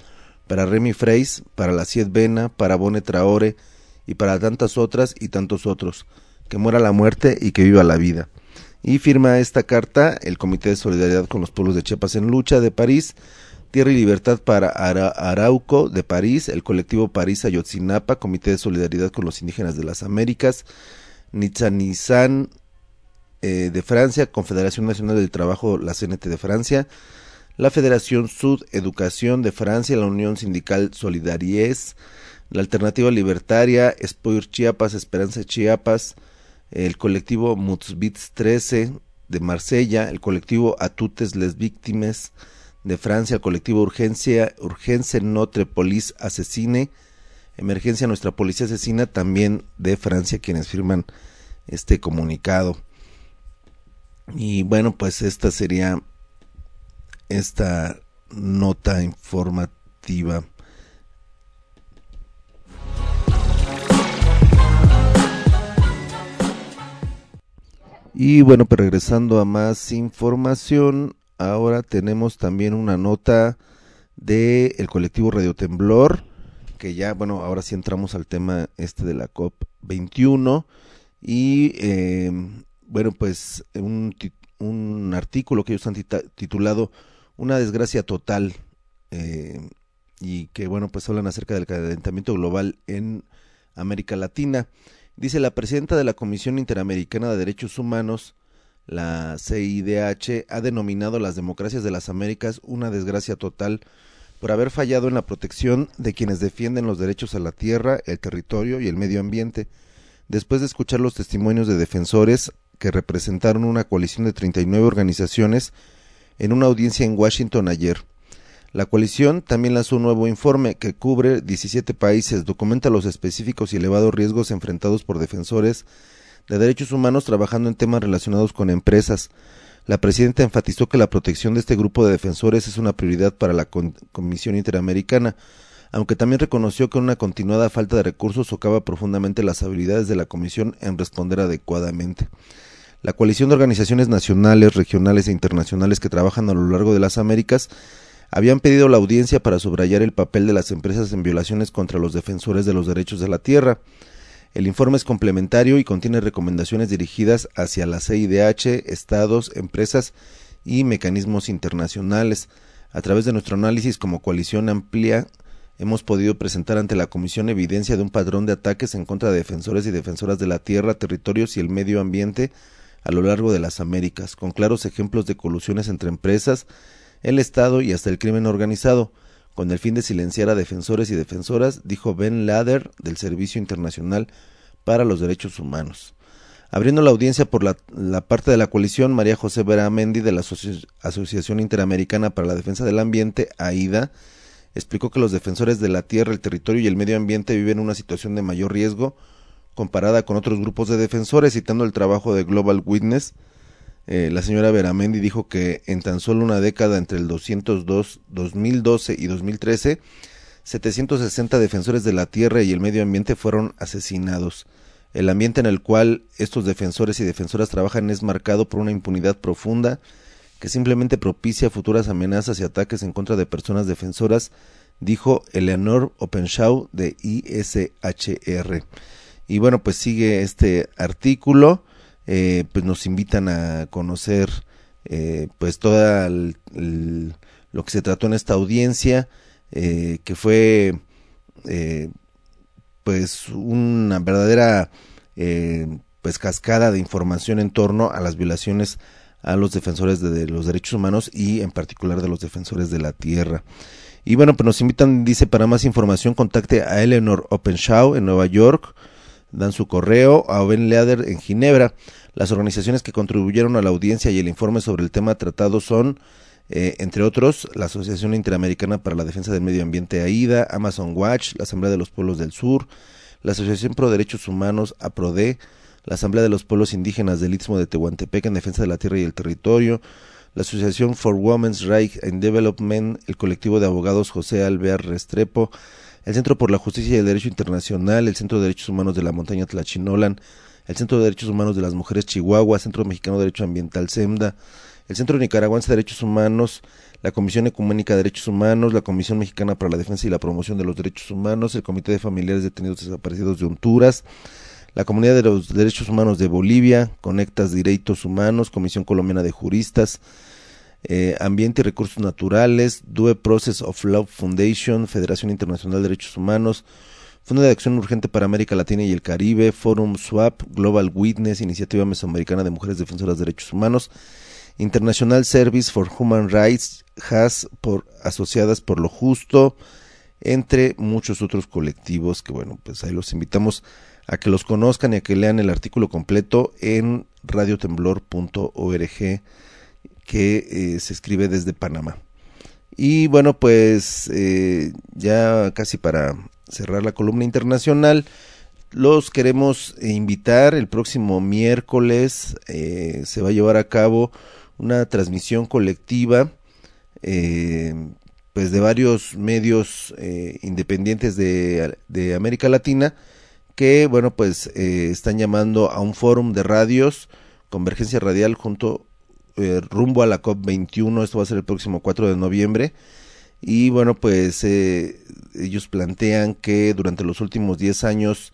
para Remy Freis, para la Cied Bena, para Bone Traore y para tantas otras y tantos otros. Que muera la muerte y que viva la vida. Y firma esta carta el Comité de Solidaridad con los Pueblos de Chiapas en Lucha de París, Tierra y Libertad para Ara- Arauco de París, el colectivo París Ayotzinapa, Comité de Solidaridad con los Indígenas de las Américas, Nizanizán eh, de Francia, Confederación Nacional del Trabajo, la C N T de Francia, la Federación Sud Educación de Francia, la Unión Sindical Solidaries, la Alternativa Libertaria, Espoir Chiapas, Esperanza Chiapas, el colectivo Mutzbits trece de Marsella, el colectivo Atutes les Víctimes de Francia, el colectivo Urgencia, Urgence Notre Police Asesine, Emergencia Nuestra Policía Asesina, también de Francia, quienes firman este comunicado. Y bueno, pues esta sería esta nota informativa. Y bueno, pues regresando a más información, ahora tenemos también una nota de el colectivo Radio Temblor, que ya, bueno, ahora sí entramos al tema este de la COP veintiuno, y eh, bueno, pues un, un artículo que ellos han titulado Una desgracia total, eh, y que bueno, pues hablan acerca del calentamiento global en América Latina. Dice la presidenta de la Comisión Interamericana de Derechos Humanos, la C I D H, ha denominado las democracias de las Américas una desgracia total por haber fallado en la protección de quienes defienden los derechos a la tierra, el territorio y el medio ambiente. Después de escuchar los testimonios de defensores que representaron una coalición de treinta y nueve organizaciones en una audiencia en Washington ayer. La coalición también lanzó un nuevo informe que cubre diecisiete países, documenta los específicos y elevados riesgos enfrentados por defensores de derechos humanos trabajando en temas relacionados con empresas. La presidenta enfatizó que la protección de este grupo de defensores es una prioridad para la Comisión Interamericana, aunque también reconoció que una continuada falta de recursos socava profundamente las habilidades de la Comisión en responder adecuadamente. La coalición de organizaciones nacionales, regionales e internacionales que trabajan a lo largo de las Américas habían pedido la audiencia para subrayar el papel de las empresas en violaciones contra los defensores de los derechos de la tierra. El informe es complementario y contiene recomendaciones dirigidas hacia la C I D H, estados, empresas y mecanismos internacionales. A través de nuestro análisis como coalición amplia, hemos podido presentar ante la Comisión evidencia de un patrón de ataques en contra de defensores y defensoras de la tierra, territorios y el medio ambiente a lo largo de las Américas, con claros ejemplos de colusiones entre empresas, el Estado y hasta el crimen organizado, con el fin de silenciar a defensores y defensoras, dijo Ben Lader del Servicio Internacional para los Derechos Humanos. Abriendo la audiencia por la, la parte de la coalición, María José Beramendi de la Asoci- Asociación Interamericana para la Defensa del Ambiente, AIDA, explicó que los defensores de la tierra, el territorio y el medio ambiente viven una situación de mayor riesgo comparada con otros grupos de defensores, citando el trabajo de Global Witness. Eh, la señora Beramendi dijo que en tan solo una década, entre el doscientos dos, dos mil doce y dos mil trece, setecientos sesenta defensores de la tierra y el medio ambiente fueron asesinados. El ambiente en el cual estos defensores y defensoras trabajan es marcado por una impunidad profunda que simplemente propicia futuras amenazas y ataques en contra de personas defensoras, dijo Eleanor Openshaw de I S H R. Y bueno, pues sigue este artículo. Eh, pues nos invitan a conocer eh, pues toda el, el, lo que se trató en esta audiencia, eh, que fue eh, pues una verdadera eh, pues cascada de información en torno a las violaciones a los defensores de, de los derechos humanos y en particular de los defensores de la tierra. Y bueno, pues nos invitan, dice, para más información contacte a Eleanor Openshaw en Nueva York, dan su correo, a Ben Lader en Ginebra. Las organizaciones que contribuyeron a la audiencia y el informe sobre el tema tratado son, eh, entre otros, la Asociación Interamericana para la Defensa del Medio Ambiente, AIDA, Amazon Watch, la Asamblea de los Pueblos del Sur, la Asociación Pro Derechos Humanos, APRODE, la Asamblea de los Pueblos Indígenas del Istmo de Tehuantepec en defensa de la tierra y el territorio, la Asociación for Women's Rights and Development, el colectivo de abogados José Alvear Restrepo, el Centro por la Justicia y el Derecho Internacional, el Centro de Derechos Humanos de la Montaña Tlachinolan, el Centro de Derechos Humanos de las Mujeres Chihuahua, Centro Mexicano de Derecho Ambiental SEMDA, el Centro Nicaragüense de Derechos Humanos, la Comisión Ecuménica de Derechos Humanos, la Comisión Mexicana para la Defensa y la Promoción de los Derechos Humanos, el Comité de Familiares Detenidos Desaparecidos de Honduras, la Comunidad de los Derechos Humanos de Bolivia, Conectas Direitos Humanos, Comisión Colombiana de Juristas, eh, Ambiente y Recursos Naturales, Due Process of Law Foundation, Federación Internacional de Derechos Humanos, Fondo de Acción Urgente para América Latina y el Caribe, Forum SWAP, Global Witness, Iniciativa Mesoamericana de Mujeres Defensoras de Derechos Humanos, International Service for Human Rights, H A S, por, asociadas por lo justo, entre muchos otros colectivos que, bueno, pues ahí los invitamos a que los conozcan y a que lean el artículo completo en radio temblor punto org, que eh, se escribe desde Panamá. Y bueno, pues eh, ya casi para cerrar la columna internacional, los queremos invitar. El próximo miércoles eh, se va a llevar a cabo una transmisión colectiva eh, pues de varios medios eh, independientes de, de América Latina, que bueno pues eh, están llamando a un fórum de radios, Convergencia Radial junto eh, rumbo a la COP veintiuno. Esto va a ser el próximo cuatro de noviembre, y bueno pues eh, ellos plantean que durante los últimos diez años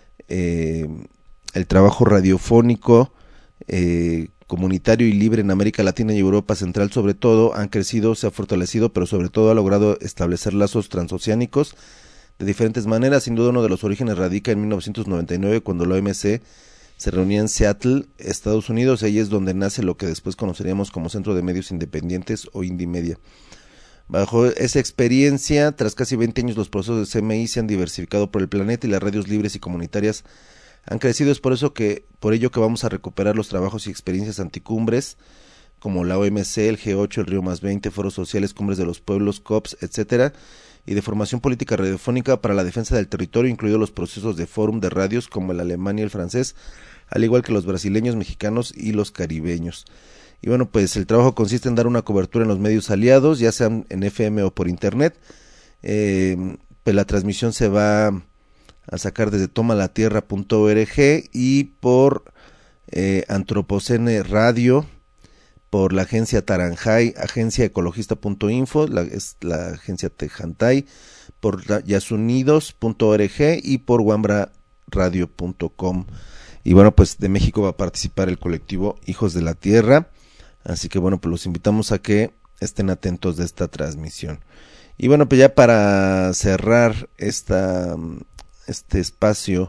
eh, el trabajo radiofónico eh, comunitario y libre en América Latina y Europa Central sobre todo han crecido, se ha fortalecido, pero sobre todo ha logrado establecer lazos transoceánicos de diferentes maneras. Sin duda uno de los orígenes radica en mil novecientos noventa y nueve, cuando la O M C se reunía en Seattle, Estados Unidos. Ahí es donde nace lo que después conoceríamos como Centro de Medios Independientes o Indie Media. Bajo esa experiencia, tras casi veinte años, los procesos de C M I se han diversificado por el planeta y las radios libres y comunitarias han crecido. Es por eso que, por ello que vamos a recuperar los trabajos y experiencias anticumbres, como la O M C, el G ocho, el Río más veinte, foros sociales, cumbres de los pueblos, COPs, etcétera, y de formación política radiofónica para la defensa del territorio, incluidos los procesos de fórum de radios como el alemán y el francés, al igual que los brasileños, mexicanos y los caribeños. Y bueno, pues el trabajo consiste en dar una cobertura en los medios aliados, ya sean en F M o por internet. Eh, pues la transmisión se va a sacar desde tomalatierra punto org y por eh, Antropocene Radio, por la agencia Taranjay, agencia ecologista punto info, la, es la agencia Tejantay, por yasunidos punto org y por wambra radio punto com. Y bueno, pues de México va a participar el colectivo Hijos de la Tierra, así que bueno, pues los invitamos a que estén atentos de esta transmisión. Y bueno, pues ya para cerrar esta, este espacio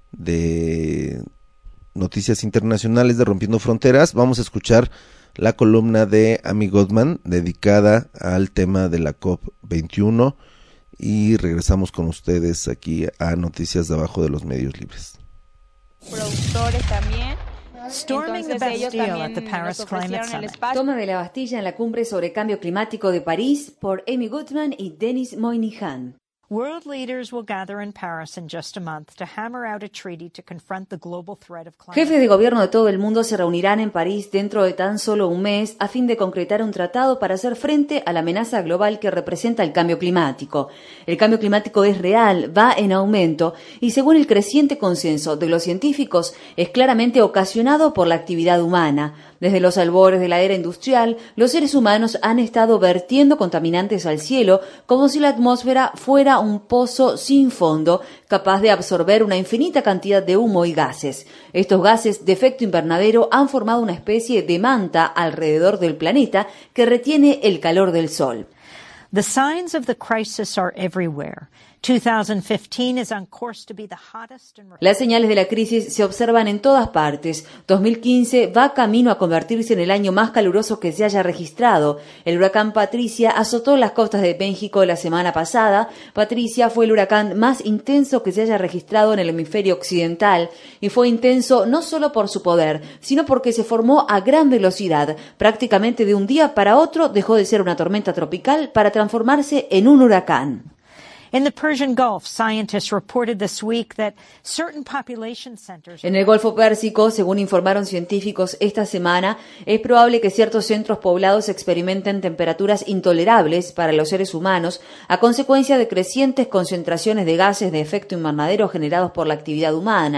de noticias internacionales de Rompiendo Fronteras, vamos a escuchar la columna de Amy Goodman dedicada al tema de la COP veintiuno y regresamos con ustedes aquí a Noticias de Abajo de los Medios Libres. Productores también. Storming the Bastille at the Paris Climate Summit. Toma de la Bastilla en la cumbre sobre cambio climático de París por Amy Goodman y Denis Moynihan. World leaders will gather in Paris in just a month to hammer out a treaty to confront the global threat of climate. Jefes de gobierno de todo el mundo se reunirán en París dentro de tan solo un mes a fin de concretar un tratado para hacer frente a la amenaza global que representa el cambio climático. El cambio climático es real, va en aumento y según el creciente consenso de los científicos es claramente ocasionado por la actividad humana. Desde los albores de la era industrial, los seres humanos han estado vertiendo contaminantes al cielo como si la atmósfera fuera un pozo sin fondo, capaz de absorber una infinita cantidad de humo y gases. Estos gases de efecto invernadero han formado una especie de manta alrededor del planeta que retiene el calor del sol. The signs of the crisis are everywhere. twenty fifteen is on course to be the hottest and... Las señales de la crisis se observan en todas partes. dos mil quince va camino a convertirse en el año más caluroso que se haya registrado. El huracán Patricia azotó las costas de México la semana pasada. Patricia fue el huracán más intenso que se haya registrado en el hemisferio occidental y fue intenso no solo por su poder, sino porque se formó a gran velocidad. Prácticamente de un día para otro dejó de ser una tormenta tropical para transformarse en un huracán. In the Persian Gulf, scientists reported this week that certain population centers... En el Golfo Pérsico, según informaron científicos esta semana, es probable que ciertos centros poblados experimenten temperaturas intolerables para los seres humanos a consecuencia de crecientes concentraciones de gases de efecto invernadero generados por la actividad humana.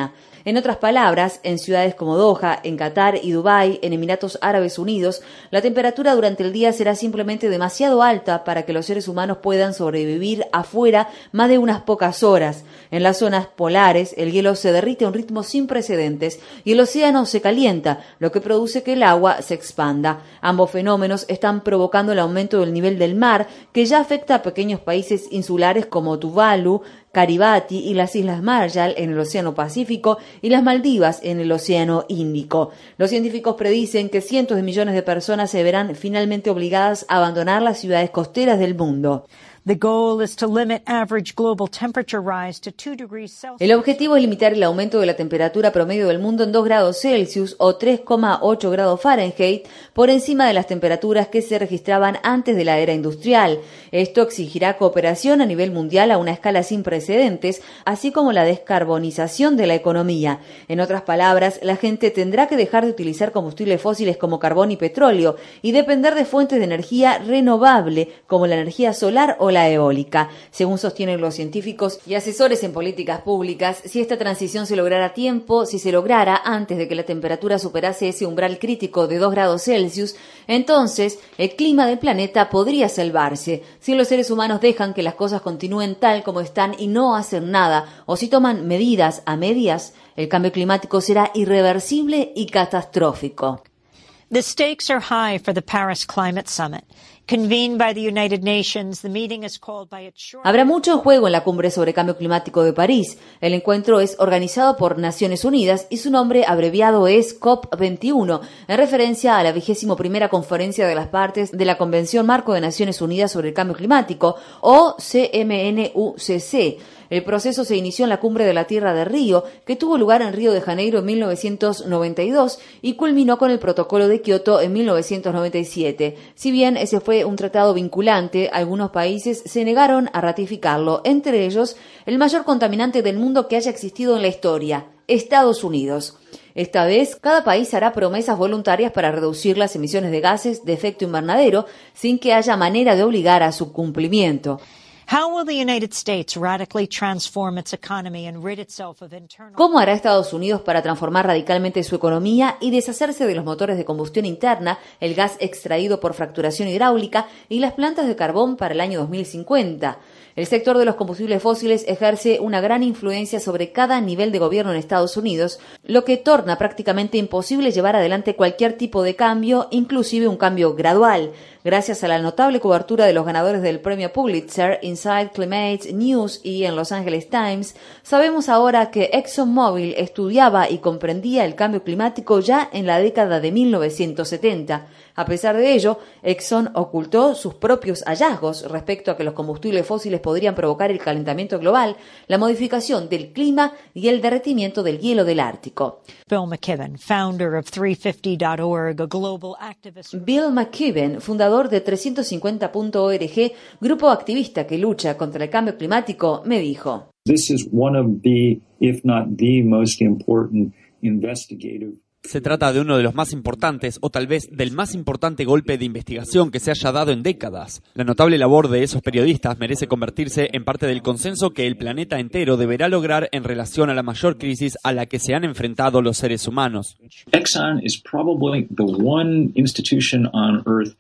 En otras palabras, en ciudades como Doha, en Qatar y Dubái, en Emiratos Árabes Unidos, la temperatura durante el día será simplemente demasiado alta para que los seres humanos puedan sobrevivir afuera más de unas pocas horas. En las zonas polares, el hielo se derrite a un ritmo sin precedentes y el océano se calienta, lo que produce que el agua se expanda. Ambos fenómenos están provocando el aumento del nivel del mar, que ya afecta a pequeños países insulares como Tuvalu, Kiribati y las Islas Marshall en el Océano Pacífico y las Maldivas en el Océano Índico. Los científicos predicen que cientos de millones de personas se verán finalmente obligadas a abandonar las ciudades costeras del mundo. The goal is to limit average global temperature rise to two degrees Celsius. El objetivo es limitar el aumento de la temperatura promedio del mundo en dos grados Celsius o tres coma ocho grados Fahrenheit por encima de las temperaturas que se registraban antes de la era industrial. Esto exigirá cooperación a nivel mundial a una escala sin precedentes, así como la descarbonización de la economía. En otras palabras, la gente tendrá que dejar de utilizar combustibles fósiles como carbón y petróleo y depender de fuentes de energía renovable como la energía solar o la eólica. Según sostienen los científicos y asesores en políticas públicas, si esta transición se lograra a tiempo, si se lograra antes de que la temperatura superase ese umbral crítico de dos grados Celsius, entonces el clima del planeta podría salvarse. Si los seres humanos dejan que las cosas continúen tal como están y no hacen nada, o si toman medidas a medias, el cambio climático será irreversible y catastrófico. The stakes are high for the Paris Climate Summit. Convened by the United Nations, the meeting is called by its short... Habrá mucho en juego en la Cumbre sobre Cambio Climático de París. El encuentro es organizado por Naciones Unidas y su nombre abreviado es COP veintiuno, en referencia a la vigésimo primera Conferencia de las Partes de la Convención Marco de Naciones Unidas sobre el Cambio Climático, o C M N U C C. El proceso se inició en la Cumbre de la Tierra de Río, que tuvo lugar en Río de Janeiro en mil novecientos noventa y dos y culminó con el Protocolo de Kioto en mil novecientos noventa y siete. Si bien ese fue un tratado vinculante, algunos países se negaron a ratificarlo, entre ellos el mayor contaminante del mundo que haya existido en la historia, Estados Unidos. Esta vez, cada país hará promesas voluntarias para reducir las emisiones de gases de efecto invernadero sin que haya manera de obligar a su cumplimiento. ¿Cómo hará Estados Unidos para transformar radicalmente su economía y deshacerse de los motores de combustión interna, el gas extraído por fracturación hidráulica y las plantas de carbón para el año dos mil cincuenta? El sector de los combustibles fósiles ejerce una gran influencia sobre cada nivel de gobierno en Estados Unidos, lo que torna prácticamente imposible llevar adelante cualquier tipo de cambio, inclusive un cambio gradual. Gracias a la notable cobertura de los ganadores del premio Pulitzer, Inside Climate News y en Los Angeles Times, sabemos ahora que ExxonMobil estudiaba y comprendía el cambio climático ya en la década de mil novecientos setenta. A pesar de ello, Exxon ocultó sus propios hallazgos respecto a que los combustibles fósiles podrían provocar el calentamiento global, la modificación del clima y el derretimiento del hielo del Ártico. Bill McKibben, founder of trescientos cincuenta punto org, a global activist. Bill McKibben, fundador de trescientos cincuenta punto org, grupo activista que lucha contra el cambio climático, me dijo: This is one of the, if not the most important investigative. Se trata de uno de los más importantes, o tal vez del más importante golpe de investigación que se haya dado en décadas. La notable labor de esos periodistas merece convertirse en parte del consenso que el planeta entero deberá lograr en relación a la mayor crisis a la que se han enfrentado los seres humanos. Exxon is probably the one institution on Earth.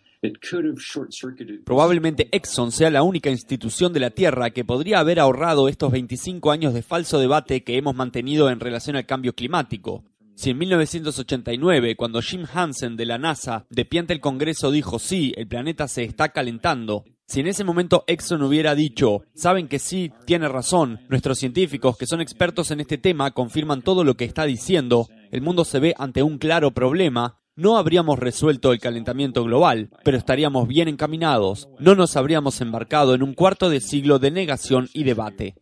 Probablemente Exxon sea la única institución de la Tierra que podría haber ahorrado estos veinticinco años de falso debate que hemos mantenido en relación al cambio climático. Si en mil novecientos ochenta y nueve, cuando Jim Hansen de la NASA, de pie ante el Congreso, dijo sí, el planeta se está calentando, si en ese momento Exxon hubiera dicho, saben que sí, tiene razón, nuestros científicos que son expertos en este tema confirman todo lo que está diciendo, el mundo se ve ante un claro problema, no habríamos resuelto el calentamiento global, pero estaríamos bien encaminados, no nos habríamos embarcado en un cuarto de siglo de negación y debate.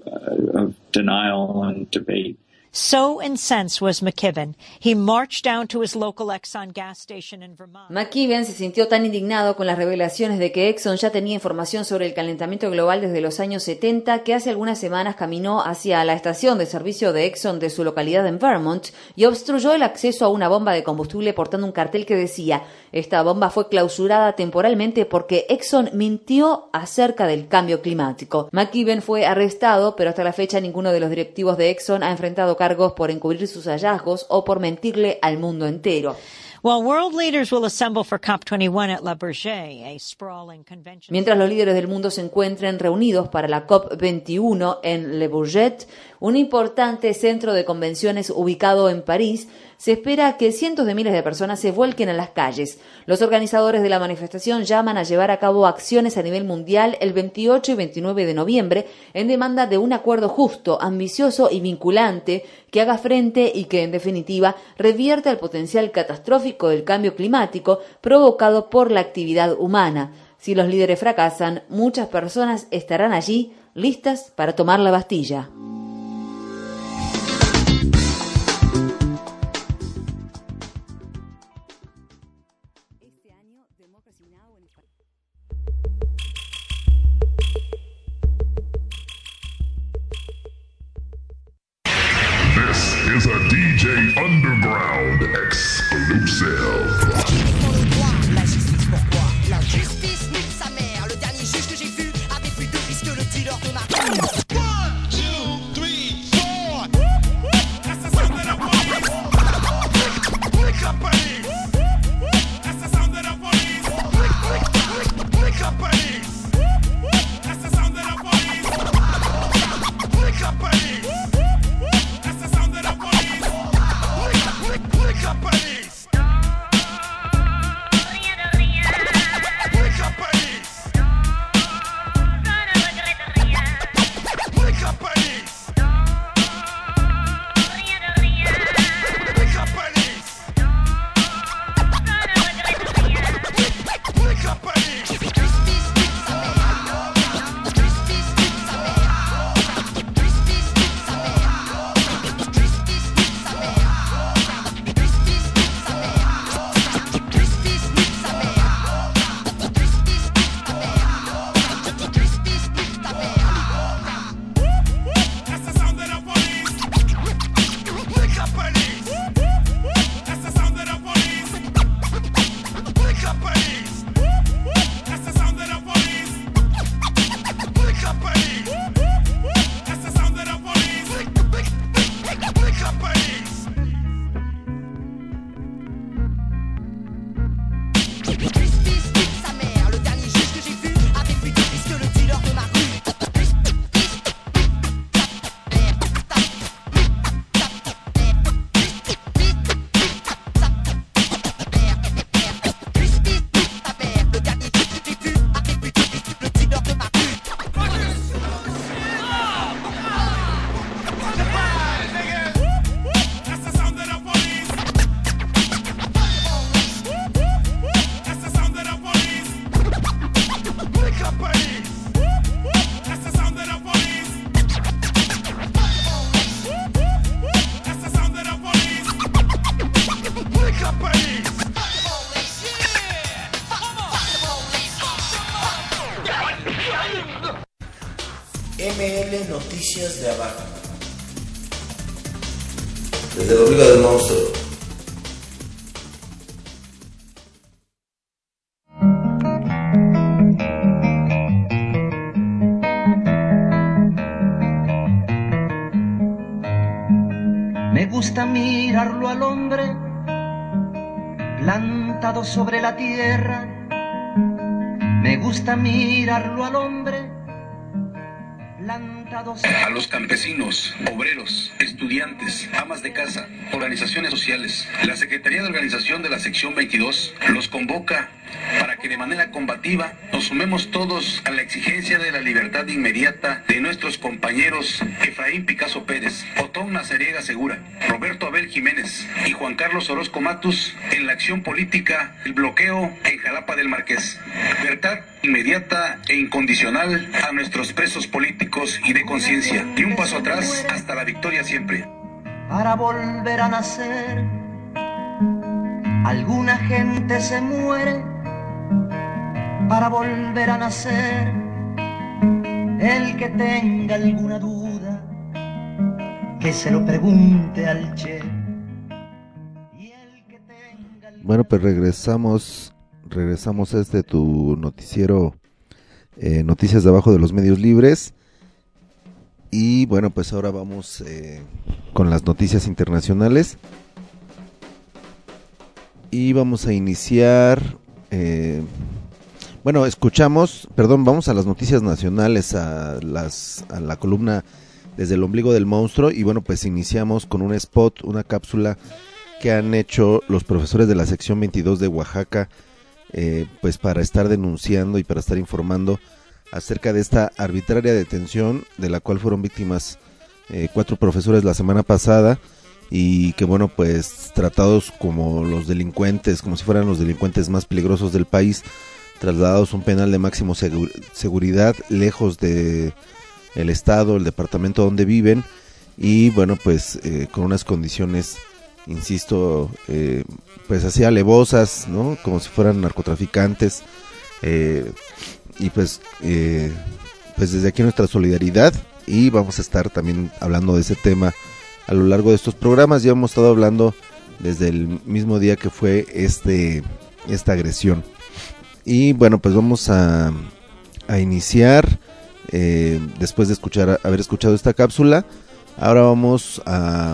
So incensed was McKibben, he marched down to his local Exxon gas station in Vermont. McKibben se sintió tan indignado con las revelaciones de que Exxon ya tenía información sobre el calentamiento global desde los años setenta que hace algunas semanas caminó hacia la estación de servicio de Exxon de su localidad en Vermont y obstruyó el acceso a una bomba de combustible portando un cartel que decía: esta bomba fue clausurada temporalmente porque Exxon mintió acerca del cambio climático. McKibben fue arrestado, pero hasta la fecha ninguno de los directivos de Exxon ha enfrentado cargos por encubrir sus hallazgos o por mentirle al mundo entero. Well, world leaders will assemble for COP twenty-one at Le Bourget, a sprawling convention. Mientras los líderes del mundo se encuentren reunidos para la COP veintiuno en Le Bourget, un importante centro de convenciones ubicado en París, se espera que cientos de miles de personas se vuelquen a las calles. Los organizadores de la manifestación llaman a llevar a cabo acciones a nivel mundial el veintiocho y veintinueve de noviembre en demanda de un acuerdo justo, ambicioso y vinculante que haga frente y que, en definitiva, revierta el potencial catastrófico del cambio climático provocado por la actividad humana. Si los líderes fracasan, muchas personas estarán allí listas para tomar la Bastilla. Is a D J Underground exclusive. La justice pourquoi? La justice nique sa mère. Le dernier juge que j'ai vu avait plus de fils que le dealer de ma one, two, three, four. That's the sound of the police. Wake up, police. That's the sound of the police. Wake up, police. That's the sound of the police. Wake up, police. Wake up, police! Rien de rien. Wake up, police! Ça ne regrette rien. Wake up, police! Rien de rien. Wake up, police! Ça ne regrette rien. Wake up, police! Justice nique sa mère. Justice nique sa mère. Justice nique sa mère. Justice nique sa mère. M L Noticias de Abajo. Desde la Liga del Monstruo. Me gusta mirarlo al hombre plantado sobre la tierra. Me gusta mirarlo al hombre plantado sobre... A los campesinos, obreros, estudiantes, amas de casa, organizaciones sociales, la Secretaría de Organización de la Sección veintidós los convoca para que de manera combativa nos sumemos todos a la exigencia de la libertad inmediata de nuestros compañeros Efraín Picasso Pérez, Otón Nazariega Segura, Roberto Abel Jiménez y Juan Carlos Orozco Matus en la acción política del bloqueo en Jalapa del Marqués. Libertad inmediata e incondicional a nuestros presos políticos y de conciencia, y un paso atrás hasta la victoria siempre. Para volver a nacer, alguna gente se muere. Para volver a nacer, el que tenga alguna duda, que se lo pregunte al Che. Bueno, pues regresamos, regresamos a este tu noticiero, eh, Noticias de Abajo de los Medios Libres. Y bueno, pues ahora vamos eh, con las noticias internacionales. Y vamos a iniciar, eh, bueno, escuchamos, perdón, vamos a las noticias nacionales, a, las, a la columna Desde el ombligo del monstruo, y bueno, pues iniciamos con un spot, una cápsula que han hecho los profesores de la sección veintidós de Oaxaca, eh, pues para estar denunciando y para estar informando acerca de esta arbitraria detención de la cual fueron víctimas eh, cuatro profesores la semana pasada, y que bueno, pues tratados como los delincuentes, como si fueran los delincuentes más peligrosos del país, trasladados a un penal de máximo segur- seguridad, lejos de el estado, el departamento donde viven, y bueno, pues eh, con unas condiciones, insisto, eh, pues así alevosas, ¿no? Como si fueran narcotraficantes, eh, y pues, eh, pues desde aquí nuestra solidaridad, y vamos a estar también hablando de ese tema a lo largo de estos programas. Ya hemos estado hablando desde el mismo día que fue este esta agresión. Y bueno, pues vamos a, a iniciar, eh, después de escuchar haber escuchado esta cápsula. Ahora vamos a,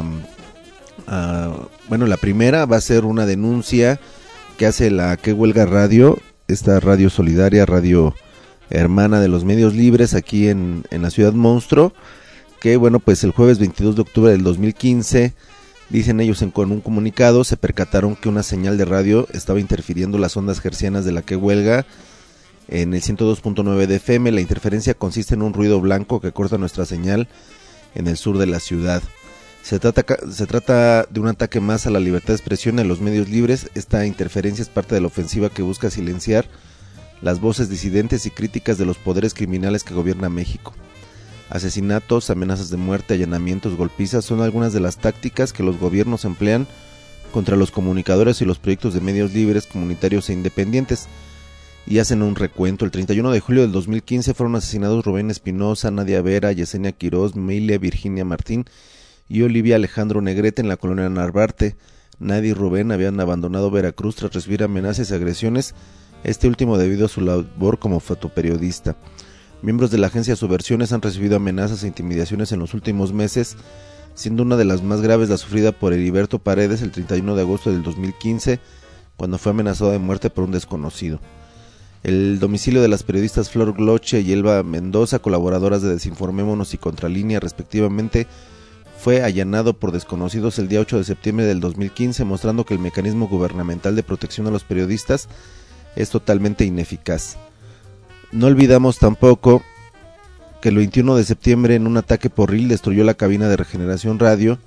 a... Bueno, la primera va a ser una denuncia que hace la Que Huelga Radio, esta radio solidaria, radio hermana de los medios libres aquí en, en la Ciudad Monstruo, que bueno, pues el jueves veintidós de octubre del dos mil quince, dicen ellos en con un comunicado, se percataron que una señal de radio estaba interfiriendo las ondas hertzianas de la Que Huelga en el ciento dos punto nueve de F M. La interferencia consiste en un ruido blanco que corta nuestra señal en el sur de la ciudad. Se trata, se trata de un ataque más a la libertad de expresión en los medios libres. Esta interferencia es parte de la ofensiva que busca silenciar las voces disidentes y críticas de los poderes criminales que gobierna México. Asesinatos, amenazas de muerte, allanamientos, golpizas son algunas de las tácticas que los gobiernos emplean contra los comunicadores y los proyectos de medios libres, comunitarios e independientes. Y hacen un recuento. El treinta y uno de julio del dos mil quince fueron asesinados Rubén Espinosa, Nadia Vera, Yesenia Quiroz, Milia Virginia Martín y Olivia Alejandro Negrete en la colonia Narvarte. Nadia y Rubén habían abandonado Veracruz tras recibir amenazas y agresiones, este último debido a su labor como fotoperiodista. Miembros de la agencia Subversiones han recibido amenazas e intimidaciones en los últimos meses, siendo una de las más graves la sufrida por Heriberto Paredes el treinta y uno de agosto del dos mil quince, cuando fue amenazado de muerte por un desconocido. El domicilio de las periodistas Flor Gloche y Elba Mendoza, colaboradoras de Desinformémonos y Contralínea respectivamente, fue allanado por desconocidos el día ocho de septiembre del dos mil quince, mostrando que el mecanismo gubernamental de protección a los periodistas es totalmente ineficaz. No olvidamos tampoco que el veintiuno de septiembre en un ataque porril destruyó la cabina de Regeneración Radio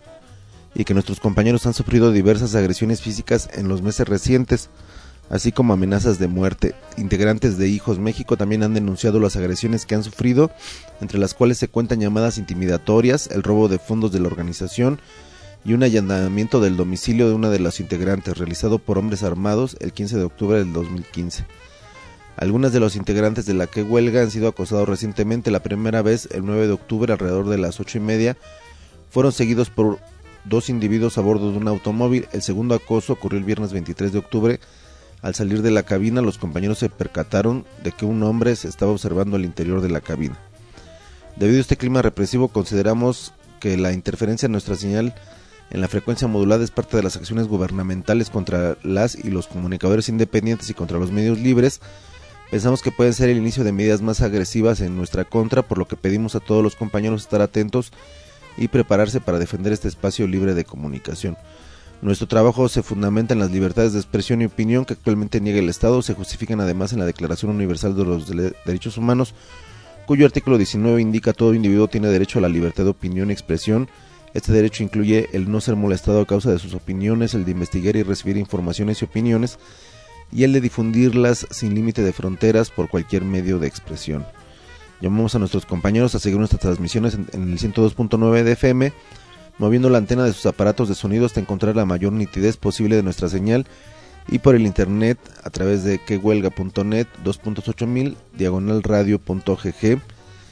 y que nuestros compañeros han sufrido diversas agresiones físicas en los meses recientes, así como amenazas de muerte. Integrantes de Hijos México también han denunciado las agresiones que han sufrido, entre las cuales se cuentan llamadas intimidatorias, el robo de fondos de la organización y un allanamiento del domicilio de una de las integrantes realizado por hombres armados el quince de octubre del dos mil quince. Algunas de los integrantes de la Que Huelga han sido acosados recientemente. La primera vez, el nueve de octubre, alrededor de las ocho y media, fueron seguidos por dos individuos a bordo de un automóvil. El segundo acoso ocurrió el viernes veintitrés de octubre. Al salir de la cabina, los compañeros se percataron de que un hombre se estaba observando al interior de la cabina. Debido a este clima represivo, consideramos que la interferencia en nuestra señal en la frecuencia modulada es parte de las acciones gubernamentales contra las y los comunicadores independientes y contra los medios libres. Pensamos que puede ser el inicio de medidas más agresivas en nuestra contra, por lo que pedimos a todos los compañeros estar atentos y prepararse para defender este espacio libre de comunicación. Nuestro trabajo se fundamenta en las libertades de expresión y opinión que actualmente niega el Estado, se justifican además en la Declaración Universal de los Derechos Humanos, cuyo artículo diecinueve indica que todo individuo tiene derecho a la libertad de opinión y expresión. Este derecho incluye el no ser molestado a causa de sus opiniones, el de investigar y recibir informaciones y opiniones, y el de difundirlas sin límite de fronteras por cualquier medio de expresión. Llamamos a nuestros compañeros a seguir nuestras transmisiones en, en el ciento dos punto nueve de F M, moviendo la antena de sus aparatos de sonido hasta encontrar la mayor nitidez posible de nuestra señal, y por el internet a través de quehuelga punto net, dos punto ocho mil, diagonal radio punto g g.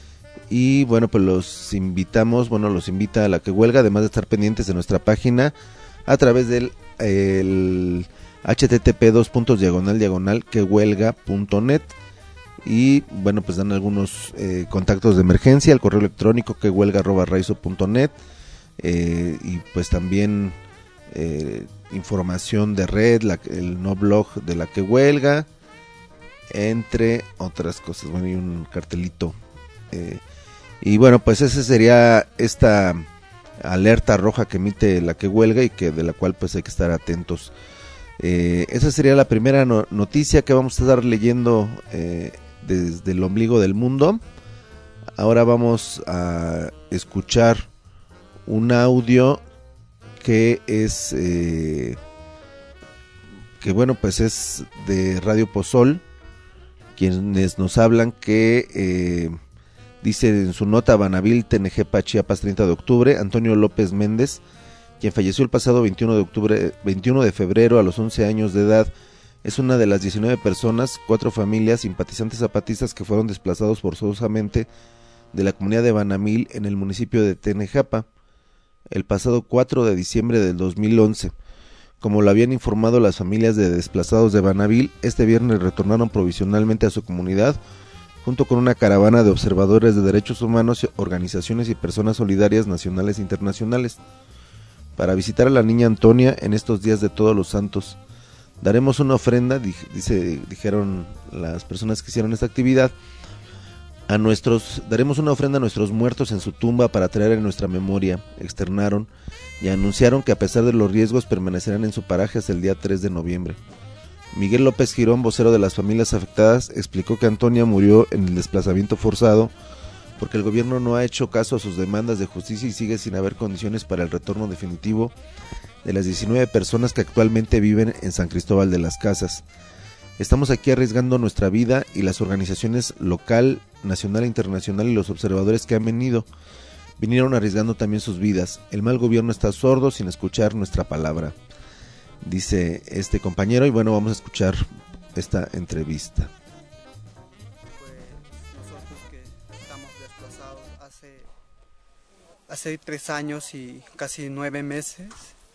Y bueno, pues los invitamos, bueno, los invita a la Que Huelga, además de estar pendientes de nuestra página a través del el h t t p dos puntos diagonal diagonal quehuelga punto net. Y bueno, pues dan algunos eh, contactos de emergencia, el correo electrónico quehuelga arroba raizo punto net, eh, y pues también eh, información de red, la, el no blog de la que huelga, entre otras cosas. Bueno, y un cartelito. Eh, y bueno, pues esa sería esta alerta roja que emite la que huelga y que de la cual pues hay que estar atentos. Eh, esa sería la primera no- noticia que vamos a estar leyendo eh, desde el ombligo del mundo. Ahora vamos a escuchar un audio que es eh, que bueno, pues es de Radio Pozol, quienes nos hablan que eh, dice en su nota: Banavil, Tenejepa, Chiapas, treinta de octubre, Antonio López Méndez, quien falleció el pasado veintiuno de octubre, veintiuno de febrero a los once años de edad, es una de las diecinueve personas, cuatro familias, simpatizantes zapatistas que fueron desplazados forzosamente de la comunidad de Banamil en el municipio de Tenejapa el pasado cuatro de diciembre del dos mil once. Como lo habían informado las familias de desplazados de Banavil, este viernes retornaron provisionalmente a su comunidad junto con una caravana de observadores de derechos humanos, organizaciones y personas solidarias nacionales e internacionales para visitar a la niña Antonia en estos días de Todos los Santos. Daremos una ofrenda, dice, dijeron las personas que hicieron esta actividad, a nuestros, daremos una ofrenda a nuestros muertos en su tumba para traer en nuestra memoria, externaron y anunciaron que a pesar de los riesgos permanecerán en su paraje hasta el día tres de noviembre. Miguel López Girón, vocero de las familias afectadas, explicó que Antonia murió en el desplazamiento forzado porque el gobierno no ha hecho caso a sus demandas de justicia y sigue sin haber condiciones para el retorno definitivo de las diecinueve personas que actualmente viven en San Cristóbal de las Casas. Estamos aquí arriesgando nuestra vida y las organizaciones local, nacional e internacional y los observadores que han venido, vinieron arriesgando también sus vidas. El mal gobierno está sordo sin escuchar nuestra palabra, dice este compañero, y bueno, vamos a escuchar esta entrevista. Hace tres años y casi nueve meses,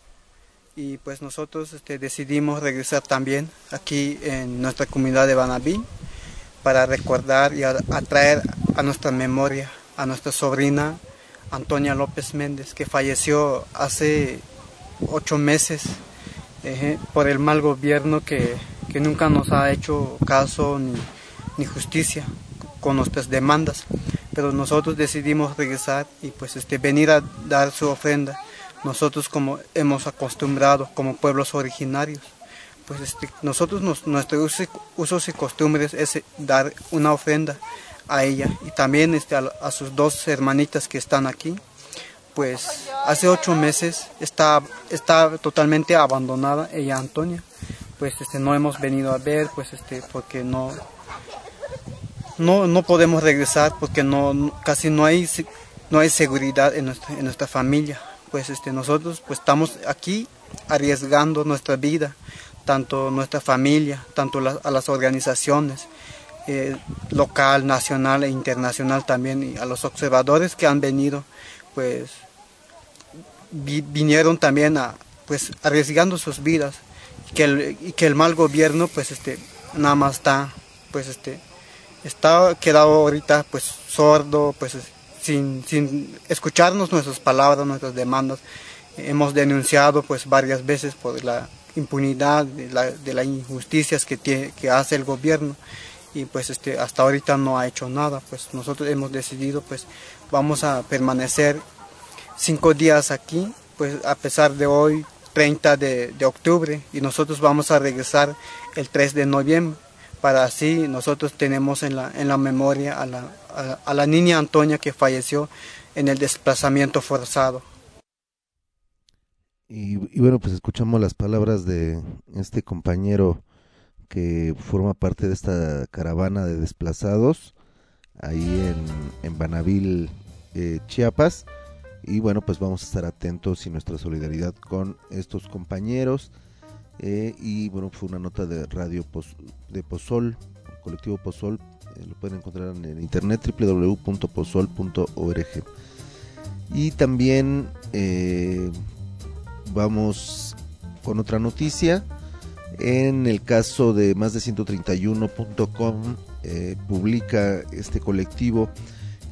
y pues nosotros este, decidimos regresar también aquí en nuestra comunidad de Banavil para recordar y a, atraer a nuestra memoria a nuestra sobrina Antonia López Méndez, que falleció hace ocho meses eh, por el mal gobierno que, que nunca nos ha hecho caso ni, ni justicia con nuestras demandas. Pero nosotros decidimos regresar y pues este venir a dar su ofrenda. Nosotros, como hemos acostumbrado como pueblos originarios, pues este, nosotros nos, nuestros usos y costumbres es dar una ofrenda a ella y también este, a, a sus dos hermanitas que están aquí. Pues hace ocho meses está, está totalmente abandonada ella, Antonia. Pues este, no hemos venido a ver, pues este, porque no... No, no podemos regresar porque no, casi no hay, no hay seguridad en nuestra, en nuestra familia. Pues este, nosotros pues estamos aquí arriesgando nuestra vida, tanto nuestra familia, tanto la, a las organizaciones eh, local, nacional e internacional también, y a los observadores que han venido, pues vi, vinieron también a, pues arriesgando sus vidas, y que el, y que el mal gobierno pues este, nada más está pues este está quedado ahorita pues sordo, pues sin, sin escucharnos nuestras palabras, nuestras demandas. Hemos denunciado pues varias veces por la impunidad, de, la, de las injusticias que, tiene, que hace el gobierno, y pues este, hasta ahorita no ha hecho nada. Pues nosotros hemos decidido pues vamos a permanecer cinco días aquí, pues a pesar de hoy treinta de, de octubre, y nosotros vamos a regresar el tres de noviembre. Para así nosotros tenemos en la, en la memoria a la, a, a la niña Antonia que falleció en el desplazamiento forzado. Y, y bueno, pues escuchamos las palabras de este compañero que forma parte de esta caravana de desplazados ahí en, en Banavil, eh, Chiapas. Y bueno, pues vamos a estar atentos y nuestra solidaridad con estos compañeros. Eh, y bueno, fue una nota de Radio Poz, de Pozol, colectivo Pozol, eh, lo pueden encontrar en el internet doble u doble u doble u punto pozol punto org. Y también eh, vamos con otra noticia. En el caso de más de ciento treinta y uno punto com, eh, publica este colectivo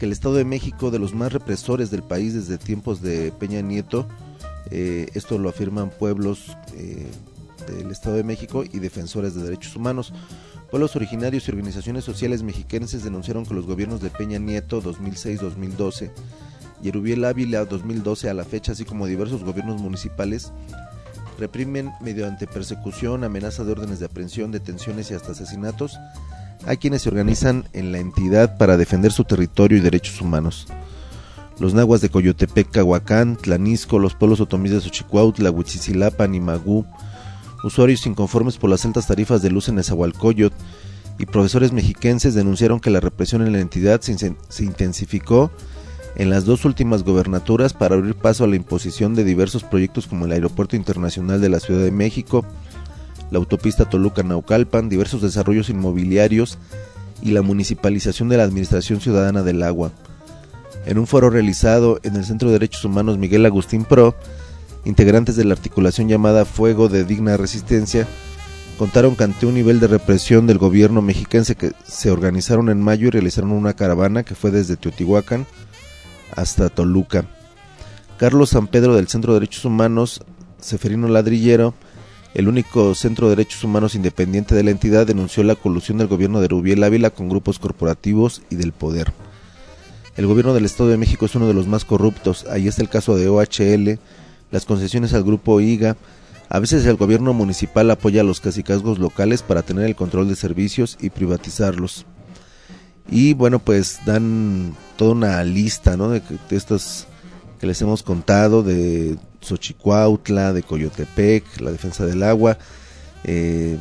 que el Estado de México, de los más represores del país desde tiempos de Peña Nieto, eh, esto lo afirman pueblos eh, del Estado de México y defensores de derechos humanos. Pueblos originarios y organizaciones sociales mexiquenses denunciaron que los gobiernos de Peña Nieto dos mil seis a dos mil doce y Erubiel Ávila dos mil doce a la fecha, así como diversos gobiernos municipales, reprimen mediante persecución, amenaza de órdenes de aprehensión, detenciones y hasta asesinatos a quienes se organizan en la entidad para defender su territorio y derechos humanos. Los nahuas de Coyotepec, Cahuacán, Tlanisco, los pueblos otomíes de Xochicuautla, Huitzililapan y Magú, usuarios inconformes por las altas tarifas de luz en Nezahualcóyotl y profesores mexiquenses denunciaron que la represión en la entidad se, se intensificó en las dos últimas gobernaturas para abrir paso a la imposición de diversos proyectos como el Aeropuerto Internacional de la Ciudad de México, la autopista Toluca-Naucalpan, diversos desarrollos inmobiliarios y la municipalización de la Administración Ciudadana del Agua. En un foro realizado en el Centro de Derechos Humanos Miguel Agustín Pro, integrantes de la articulación llamada Fuego de Digna Resistencia contaron que ante un nivel de represión del gobierno mexiquense que se organizaron en mayo y realizaron una caravana que fue desde Teotihuacán hasta Toluca. Carlos San Pedro del Centro de Derechos Humanos, Seferino Ladrillero, el único centro de derechos humanos independiente de la entidad, denunció la colusión del gobierno de Erubiel Ávila con grupos corporativos y del poder. El gobierno del Estado de México es uno de los más corruptos, ahí está el caso de O H L, las concesiones al grupo I G A, a veces el gobierno municipal apoya a los cacicazgos locales para tener el control de servicios y privatizarlos. Y bueno, pues dan toda una lista, ¿no?, de, de estos que les hemos contado, de Xochicuautla, de Coyotepec, la defensa del agua, eh,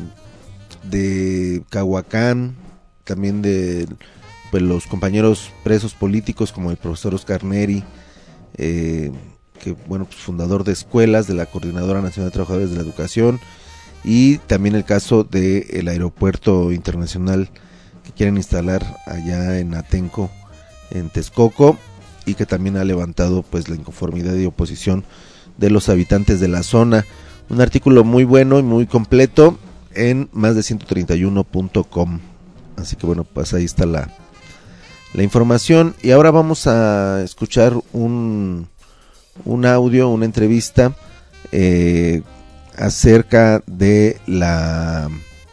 de Cahuacán, también de pues, los compañeros presos políticos como el profesor Oscar Neri, eh, que bueno, pues fundador de escuelas de la Coordinadora Nacional de Trabajadores de la Educación, y también el caso del aeropuerto internacional que quieren instalar allá en Atenco, en Texcoco, y que también ha levantado pues la inconformidad y oposición de los habitantes de la zona. Un artículo muy bueno y muy completo en más de ciento treinta y uno punto com. Así que bueno, pues ahí está la, la información. Y ahora vamos a escuchar un un audio, una entrevista eh, acerca de la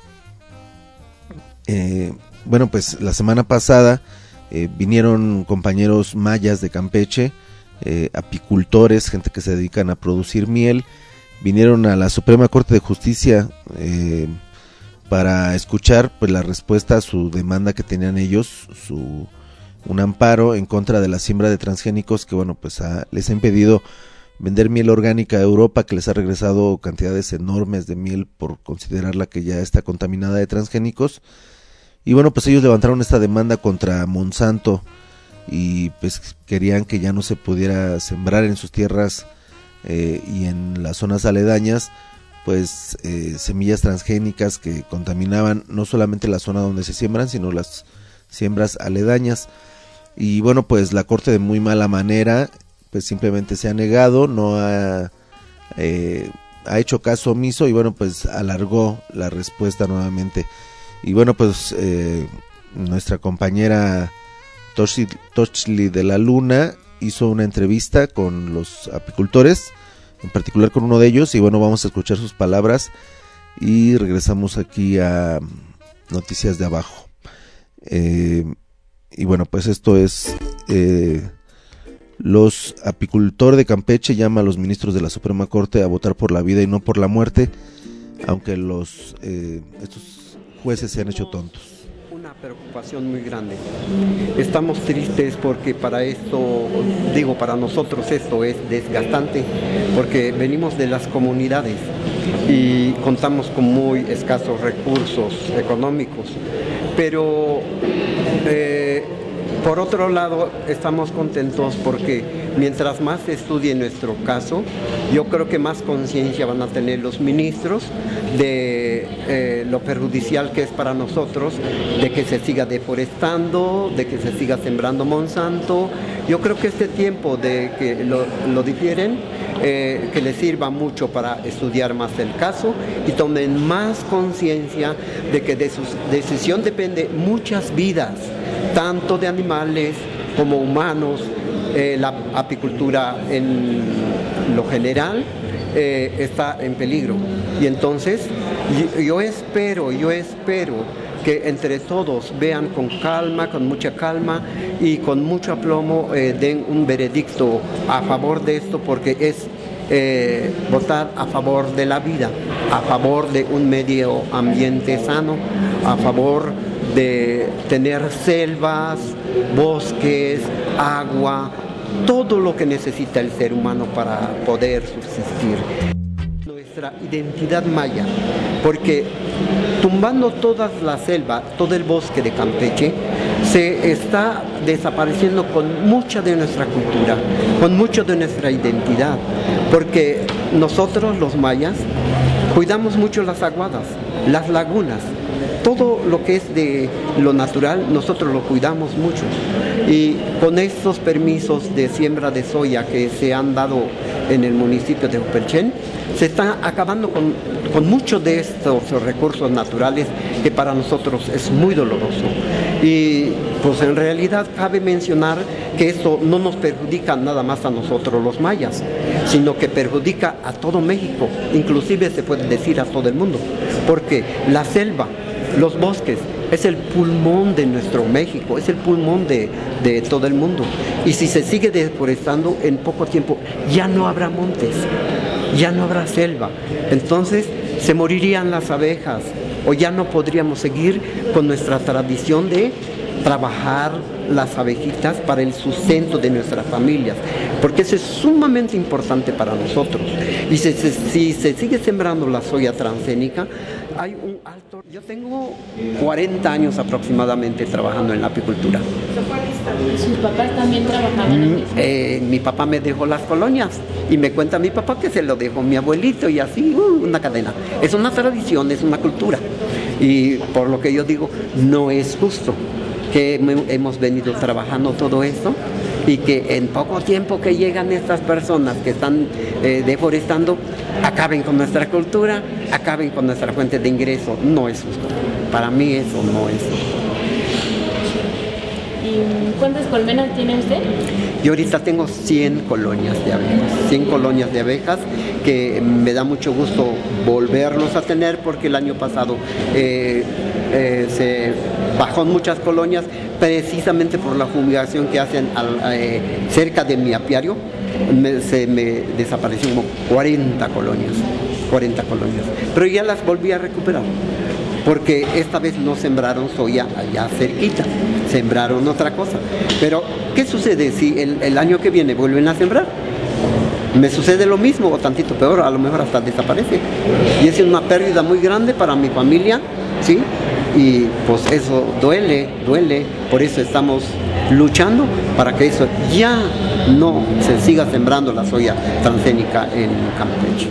eh, bueno, pues la semana pasada eh, vinieron compañeros mayas de Campeche, eh, apicultores, gente que se dedican a producir miel, vinieron a la Suprema Corte de Justicia eh, para escuchar pues la respuesta a su demanda que tenían ellos, su un amparo en contra de la siembra de transgénicos que bueno pues ha, les ha impedido vender miel orgánica a Europa, que les ha regresado cantidades enormes de miel por considerarla que ya está contaminada de transgénicos. Y bueno, pues ellos levantaron esta demanda contra Monsanto y pues querían que ya no se pudiera sembrar en sus tierras eh, y en las zonas aledañas pues eh, semillas transgénicas que contaminaban no solamente la zona donde se siembran, sino las siembras aledañas. Y bueno, pues la Corte de muy mala manera pues simplemente se ha negado, no ha, eh, ha hecho caso omiso y bueno, pues alargó la respuesta nuevamente. Y bueno, pues eh, nuestra compañera Tochli de la Luna hizo una entrevista con los apicultores, en particular con uno de ellos, y bueno, vamos a escuchar sus palabras y regresamos aquí a Noticias de Abajo. Eh, y bueno, pues esto es eh, los apicultores de Campeche llama a los ministros de la Suprema Corte a votar por la vida y no por la muerte, aunque los eh, estos jueces se han hecho tontos. Una preocupación muy grande. Estamos tristes porque para esto, digo, para nosotros esto es desgastante, porque venimos de las comunidades y contamos con muy escasos recursos económicos, pero eh, por otro lado estamos contentos porque mientras más se estudie nuestro caso, yo creo que más conciencia van a tener los ministros de eh, lo perjudicial que es para nosotros, de que se siga deforestando, de que se siga sembrando Monsanto. Yo creo que este tiempo de que lo, lo difieren, eh, que les sirva mucho para estudiar más el caso y tomen más conciencia de que de su decisión depende muchas vidas, tanto de animales como humanos, eh, la apicultura en lo general eh, está en peligro. Y entonces yo, yo espero, yo espero que entre todos vean con calma, con mucha calma y con mucho aplomo eh, den un veredicto a favor de esto, porque es eh, votar a favor de la vida, a favor de un medio ambiente sano, a favor de tener selvas, bosques, agua, todo lo que necesita el ser humano para poder subsistir. Nuestra identidad maya, porque tumbando toda la selva, todo el bosque de Campeche, se está desapareciendo con mucha de nuestra cultura, con mucho de nuestra identidad, porque nosotros los mayas cuidamos mucho las aguadas, las lagunas, todo lo que es de lo natural nosotros lo cuidamos mucho, y con estos permisos de siembra de soya que se han dado en el municipio de Jopelchen, se está acabando con, con muchos de estos recursos naturales que para nosotros es muy doloroso. Y pues en realidad cabe mencionar que esto no nos perjudica nada más a nosotros los mayas, sino que perjudica a todo México, inclusive se puede decir a todo el mundo, porque la selva, los bosques, es el pulmón de nuestro México, es el pulmón de, de todo el mundo. Y si se sigue deforestando, en poco tiempo ya no habrá montes, ya no habrá selva. Entonces se morirían las abejas, o ya no podríamos seguir con nuestra tradición de trabajar las abejitas para el sustento de nuestras familias, porque eso es sumamente importante para nosotros. Y si, si, si se sigue sembrando la soya transgénica, hay un alto... Yo tengo cuarenta años aproximadamente trabajando en la apicultura. ¿Sus papás también trabajaban en Mm, eh, mi papá me dejó las colonias y me cuenta mi papá que se lo dejó mi abuelito, y así, uh, una cadena. Es una tradición, es una cultura. Y por lo que yo digo, no es justo que me- hemos venido trabajando todo esto y que en poco tiempo que llegan estas personas que están eh, deforestando, acaben con nuestra cultura, acaben con nuestra fuente de ingreso. No es justo. Para mí eso no es justo. ¿Y cuántas colmenas tiene usted? Yo ahorita tengo cien colonias de abejas, cien colonias de abejas que me da mucho gusto volverlos a tener, porque el año pasado eh, eh, se bajó muchas colonias precisamente por la fumigación que hacen al- eh, cerca de mi apiario. Me- se me desapareció como cuarenta colonias, cuarenta colonias, pero ya las volví a recuperar, porque esta vez no sembraron soya allá cerquita, sembraron otra cosa. Pero, ¿qué sucede si el, el año que viene vuelven a sembrar? Me sucede lo mismo o tantito peor, a lo mejor hasta desaparece. Y es una pérdida muy grande para mi familia, ¿sí? Y pues eso duele, duele, por eso estamos luchando para que eso ya no se siga sembrando la soya transgénica en Campeche.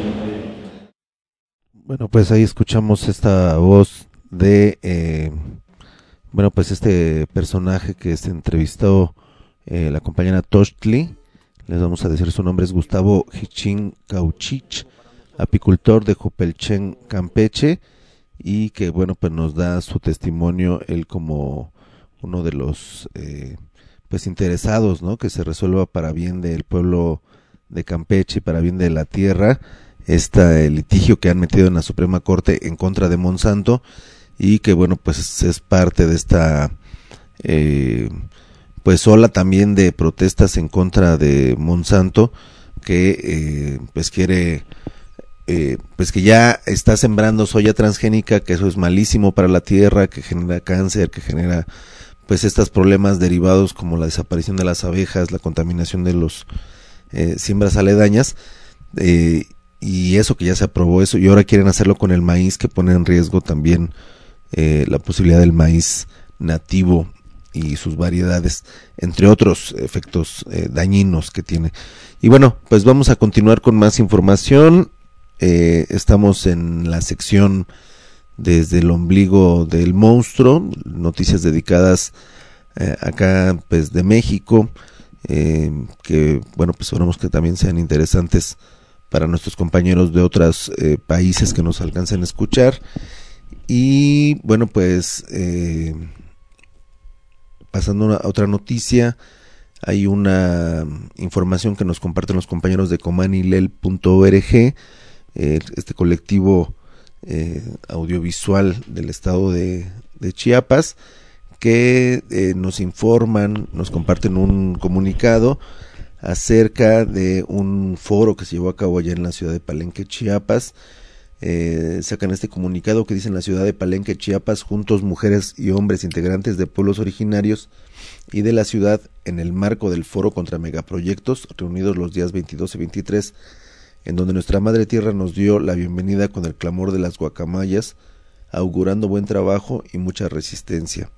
Bueno, pues ahí escuchamos esta voz de, eh, bueno, pues este personaje que se entrevistó eh, la compañera Tochtli. Les vamos a decir su nombre, es Gustavo Hichin Cauchich, apicultor de Jopelchen, Campeche, y que, bueno, pues nos da su testimonio, él como uno de los, eh, pues interesados, ¿no?, que se resuelva para bien del pueblo de Campeche y para bien de la tierra, este litigio que han metido en la Suprema Corte en contra de Monsanto, y que, bueno, pues es parte de esta eh, pues ola también de protestas en contra de Monsanto, que eh, pues quiere eh, pues que ya está sembrando soya transgénica, que eso es malísimo para la tierra, que genera cáncer, que genera pues estos problemas derivados como la desaparición de las abejas, la contaminación de los eh, siembras aledañas, eh, y eso que ya se aprobó eso, y ahora quieren hacerlo con el maíz, que pone en riesgo también eh, la posibilidad del maíz nativo y sus variedades, entre otros efectos eh, dañinos que tiene. Y bueno, pues vamos a continuar con más información. Eh, estamos en la sección desde el ombligo del monstruo, noticias dedicadas eh, acá pues de México, eh, que bueno, pues esperamos que también sean interesantes para nuestros compañeros de otros eh, países que nos alcancen a escuchar. Y bueno, pues eh, pasando a otra noticia, hay una información que nos comparten los compañeros de comanilel punto org, eh, este colectivo eh, audiovisual del estado de, de Chiapas, que eh, nos informan, nos comparten un comunicado acerca de un foro que se llevó a cabo allá en la ciudad de Palenque, Chiapas. Eh, sacan este comunicado que dice: en la ciudad de Palenque, Chiapas, juntos mujeres y hombres integrantes de pueblos originarios y de la ciudad, en el marco del foro contra megaproyectos, reunidos los días veintidós y veintitrés, en donde nuestra madre tierra nos dio la bienvenida con el clamor de las guacamayas, augurando buen trabajo y mucha resistencia.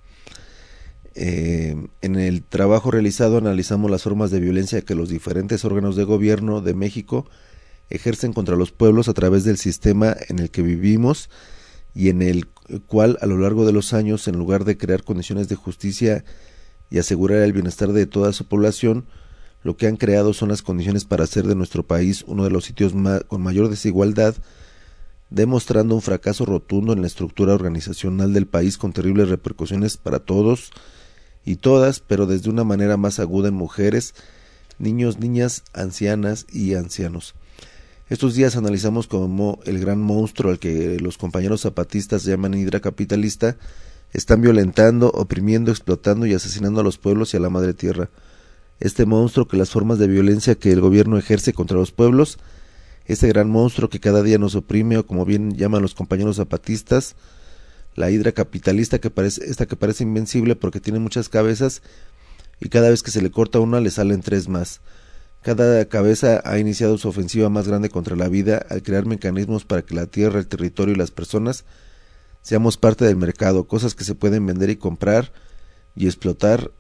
Eh, en el trabajo realizado analizamos las formas de violencia que los diferentes órganos de gobierno de México ejercen contra los pueblos a través del sistema en el que vivimos y en el cual a lo largo de los años, en lugar de crear condiciones de justicia y asegurar el bienestar de toda su población, lo que han creado son las condiciones para hacer de nuestro país uno de los sitios ma- con mayor desigualdad, demostrando un fracaso rotundo en la estructura organizacional del país, con terribles repercusiones para todos y todas, pero desde una manera más aguda en mujeres, niños, niñas, ancianas y ancianos. Estos días analizamos cómo el gran monstruo al que los compañeros zapatistas llaman hidra capitalista están violentando, oprimiendo, explotando y asesinando a los pueblos y a la madre tierra. Este monstruo, que las formas de violencia que el gobierno ejerce contra los pueblos, este gran monstruo que cada día nos oprime, o como bien llaman los compañeros zapatistas, la hidra capitalista, que parece, esta que parece invencible porque tiene muchas cabezas y cada vez que se le corta una le salen tres más. Cada cabeza ha iniciado su ofensiva más grande contra la vida al crear mecanismos para que la tierra, el territorio y las personas seamos parte del mercado, cosas que se pueden vender y comprar y explotar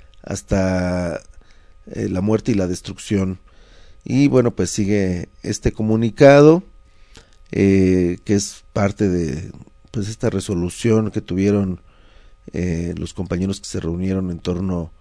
hasta eh, la muerte y la destrucción. Y bueno, pues sigue este comunicado eh, que es parte de pues esta resolución que tuvieron eh, los compañeros que se reunieron en torno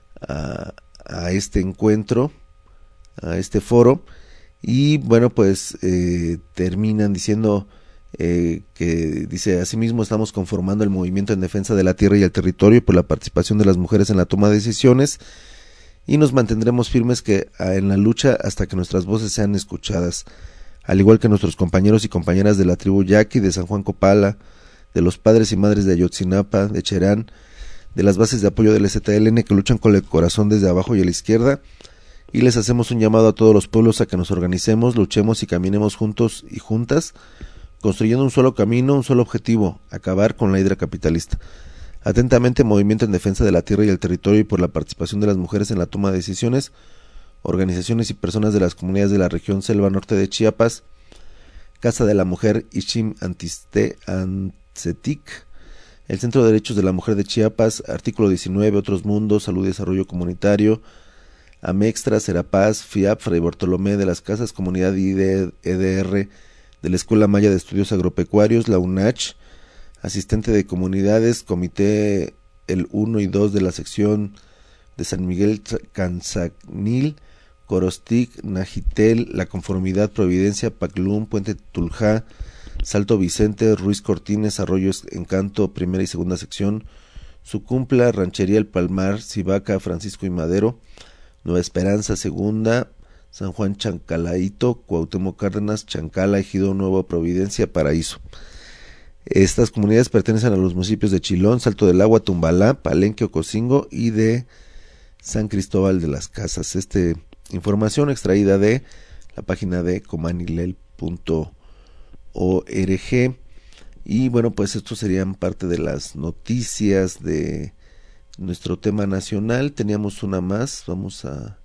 a, a este encuentro, a este foro. Y bueno, pues eh, terminan diciendo eh, que dice: asimismo estamos conformando el movimiento en defensa de la tierra y el territorio por la participación de las mujeres en la toma de decisiones, y nos mantendremos firmes que en la lucha hasta que nuestras voces sean escuchadas, al igual que nuestros compañeros y compañeras de la tribu Yaqui, de San Juan Copala, de los padres y madres de Ayotzinapa, de Cherán, de las bases de apoyo del S T L N, que luchan con el corazón desde abajo y a la izquierda. Y les hacemos un llamado a todos los pueblos a que nos organicemos, luchemos y caminemos juntos y juntas, construyendo un solo camino, un solo objetivo: acabar con la hidra capitalista. Atentamente, Movimiento en Defensa de la Tierra y el Territorio y por la participación de las mujeres en la toma de decisiones, organizaciones y personas de las comunidades de la región Selva Norte de Chiapas, Casa de la Mujer Ishim Antiste Antsetic, el Centro de Derechos de la Mujer de Chiapas, Artículo diecinueve, Otros Mundos, Salud y Desarrollo Comunitario, Amextra, Serapaz, FIAP, Fray Bartolomé de las Casas, Comunidad I D E D R de la Escuela Maya de Estudios Agropecuarios, la UNACH, Asistente de Comunidades, Comité el uno y dos de la sección de San Miguel Canzagnil, Corostic, Najitel, La Conformidad, Providencia, Paclum, Puente Tuljá, Salto Vicente, Ruiz Cortines, Arroyo Encanto, primera y segunda sección, Sucumpla, Ranchería El Palmar, Cibaca, Francisco y Madero, Nueva Esperanza, segunda, San Juan Chancalaito, Cuauhtémoc Cárdenas, Chancala, Ejido Nuevo, Providencia, Paraíso. Estas comunidades pertenecen a los municipios de Chilón, Salto del Agua, Tumbalá, Palenque, Ocosingo y de San Cristóbal de las Casas. Este información extraída de la página de comanilel punto org. Y bueno, pues estos serían parte de las noticias de nuestro tema nacional. Teníamos una más, vamos a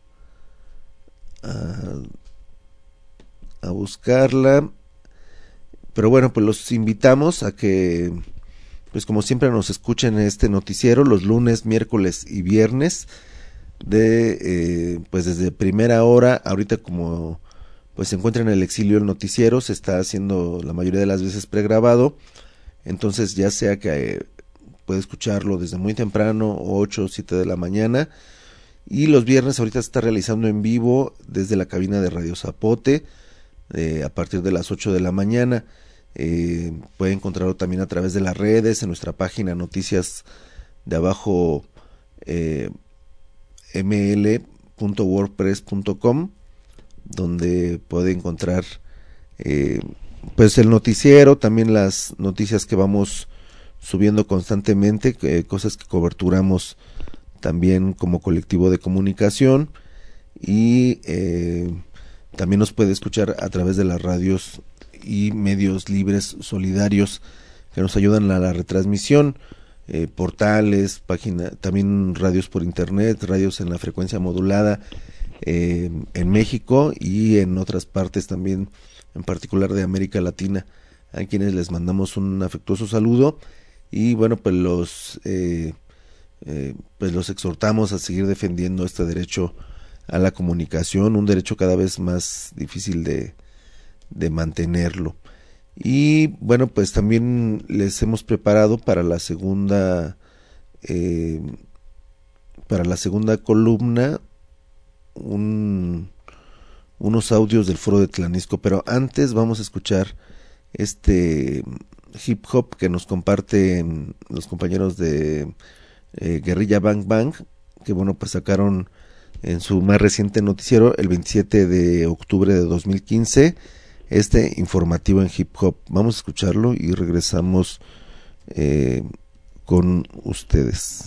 a, a buscarla. Pero bueno, pues los invitamos a que, pues como siempre, nos escuchen en este noticiero los lunes, miércoles y viernes, de eh, pues desde primera hora. Ahorita, como pues se encuentra en el exilio el noticiero, se está haciendo la mayoría de las veces pregrabado, entonces ya sea que eh, puede escucharlo desde muy temprano, ocho o siete de la mañana, y los viernes ahorita se está realizando en vivo desde la cabina de Radio Zapote, eh, a partir de las ocho de la mañana. Eh, puede encontrarlo también a través de las redes, en nuestra página Noticias de Abajo, eh, m l punto wordpress punto com, donde puede encontrar eh, pues el noticiero, también las noticias que vamos subiendo constantemente, eh, cosas que coberturamos también como colectivo de comunicación, y eh, también nos puede escuchar a través de las radios y medios libres solidarios que nos ayudan a la retransmisión, eh, portales, página, también radios por internet, radios en la frecuencia modulada eh, en México y en otras partes también, en particular de América Latina, a quienes les mandamos un afectuoso saludo. Y bueno, pues los eh, eh, pues los exhortamos a seguir defendiendo este derecho a la comunicación, un derecho cada vez más difícil de, de mantenerlo. Y bueno, pues también les hemos preparado para la segunda eh, para la segunda columna un, unos audios del Foro de Tlanisco, pero antes vamos a escuchar este hip hop que nos comparten los compañeros de eh, Guerrilla Bang Bang, que bueno, pues sacaron en su más reciente noticiero el veintisiete de octubre de dos mil quince este informativo en hip hop. Vamos a escucharlo y regresamos eh, con ustedes.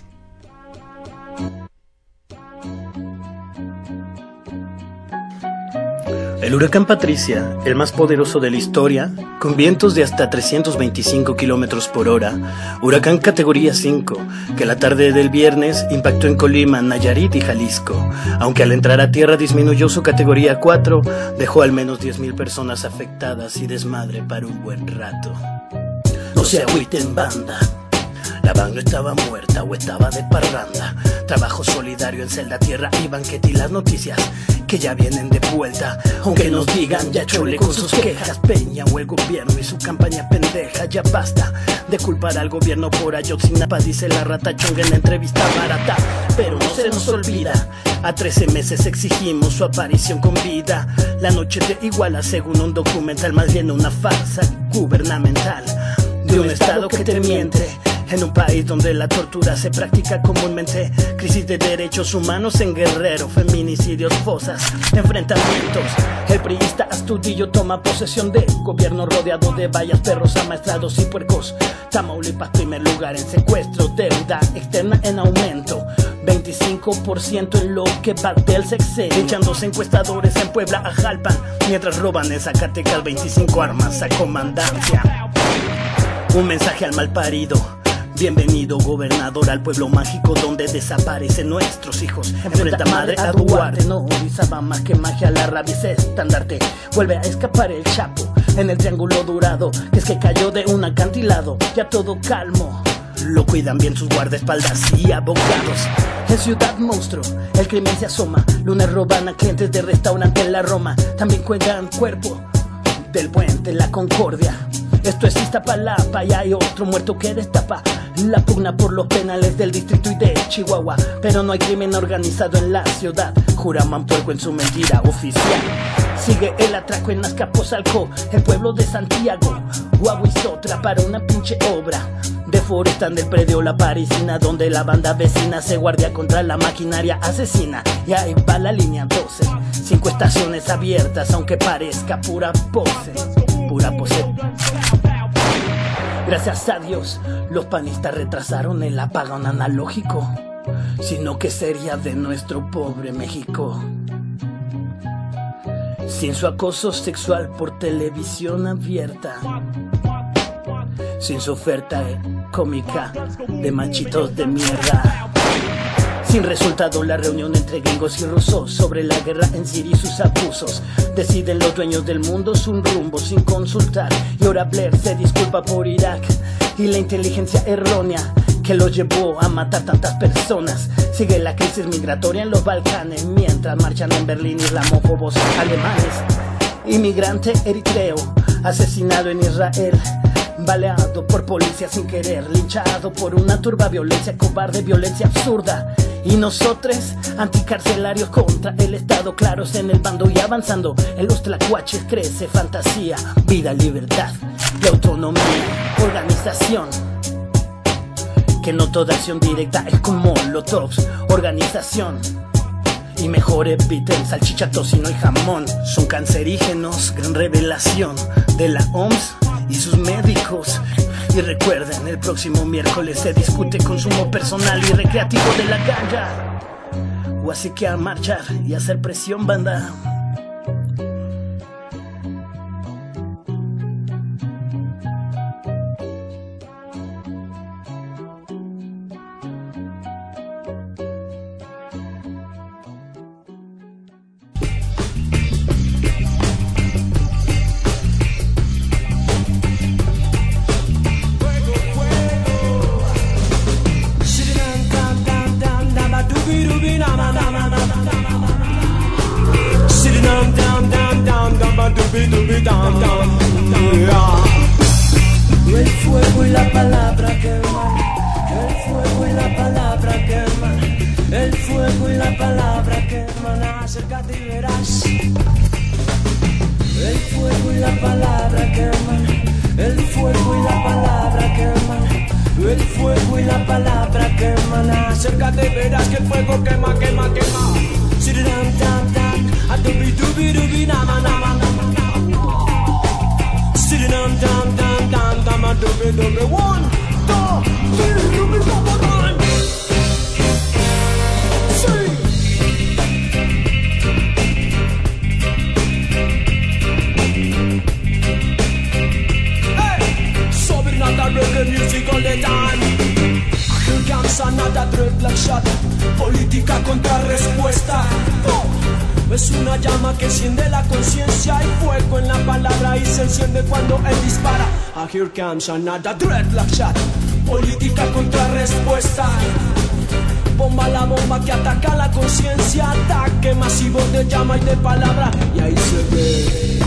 El huracán Patricia, el más poderoso de la historia, con vientos de hasta trescientos veinticinco kilómetros por hora, huracán categoría cinco, que la tarde del viernes impactó en Colima, Nayarit y Jalisco, aunque al entrar a tierra disminuyó su categoría cuatro, dejó al menos diez mil personas afectadas y desmadre para un buen rato. No se agüiten, banda. La banda estaba muerta o estaba de parranda. Trabajo solidario en Celda Tierra y Banquete y las noticias que ya vienen de vuelta. Aunque nos digan ya chole con sus quejas, Peña o el gobierno y su campaña pendeja. Ya basta de culpar al gobierno por Ayotzinapa, dice la rata chonga en la entrevista barata. Pero no se nos olvida, a trece meses exigimos su aparición con vida. La noche de Iguala, según un documental, más bien una farsa gubernamental de un estado que te miente. En un país donde la tortura se practica comúnmente, crisis de derechos humanos en Guerrero, feminicidios, fosas, enfrentamientos. El priista Astudillo toma posesión de gobierno rodeado de vallas, perros amaestrados y puercos. Tamaulipas primer lugar en secuestro, deuda externa en aumento, veinticinco por ciento en lo que va del sexenio. Echándose encuestadores en Puebla a Jalpan, mientras roban en Zacatecas veinticinco armas a comandancia. Un mensaje al malparido: bienvenido gobernador al pueblo mágico donde desaparecen nuestros hijos. Enfrenta madre a Duarte, no utilizaba más que magia, la rabia es estandarte. Vuelve a escapar el Chapo en el triángulo dorado, que es que cayó de un acantilado. Ya todo calmo, lo cuidan bien sus guardaespaldas y abogados. En Ciudad Monstruo, el crimen se asoma. Lunes roban a clientes de restaurante en la Roma. También cuelgan cuerpo del puente La Concordia. Esto es Iztapalapa y hay otro muerto que destapa la pugna por los penales del distrito y de Chihuahua. Pero no hay crimen organizado en la ciudad, juraban puerco en su mentira oficial. Sigue el atraco en Azcapotzalco, el pueblo de Santiago. Guaguizotra para una pinche obra. Deforestan del predio La Parisina, donde la banda vecina se guardia contra la maquinaria asesina. Y ahí va la línea doce, cinco estaciones abiertas, aunque parezca pura pose, pura pose. Gracias a Dios, los panistas retrasaron el apagón analógico, sino que sería de nuestro pobre México. Sin su acoso sexual por televisión abierta, sin su oferta cómica de machitos de mierda. Sin resultado la reunión entre gringos y rusos sobre la guerra en Siria y sus abusos. Deciden los dueños del mundo su rumbo sin consultar. Y ahora Blair se disculpa por Irak y la inteligencia errónea que los llevó a matar tantas personas. Sigue la crisis migratoria en los Balcanes, mientras marchan en Berlín islamófobos alemanes. Inmigrante eritreo asesinado en Israel, baleado por policía sin querer, linchado por una turba violencia cobarde, violencia absurda. Y nosotros, anticarcelarios contra el Estado, claros en el bando y avanzando. En los tlacuaches crece fantasía, vida, libertad y autonomía. Organización, que no toda acción directa es con molotovs. Organización, y mejor eviten salchicha, tocino y jamón. Son cancerígenos, gran revelación de la O M S y sus médicos. Y recuerden, el próximo miércoles se discute consumo personal y recreativo de la ganja. O así que a marchar y hacer presión, banda. El fuego y la palabra queman, el fuego y la palabra queman, el fuego y la palabra queman, acércate y verás. El fuego y la palabra queman, el fuego y la palabra queman, el fuego y la palabra queman, acércate y verás que el fuego quema, quema, quema. Siridam tam tam, a dubi dubi dubi nama nama nama. Siridam tam tam tam tam, a dubi dubi. One, two, three, dubi dubi one. See. Hey, subbing another reggae music all the time. Here comes another dreadlock shot. Política contra respuesta. Oh. Es una llama que enciende la conciencia. Hay fuego en la palabra y se enciende cuando él dispara. Ah, here comes another dreadlock shot. Política contra respuesta. Bomba la bomba que ataca la conciencia. Ataque masivo de llama y de palabra. Y ahí se ve.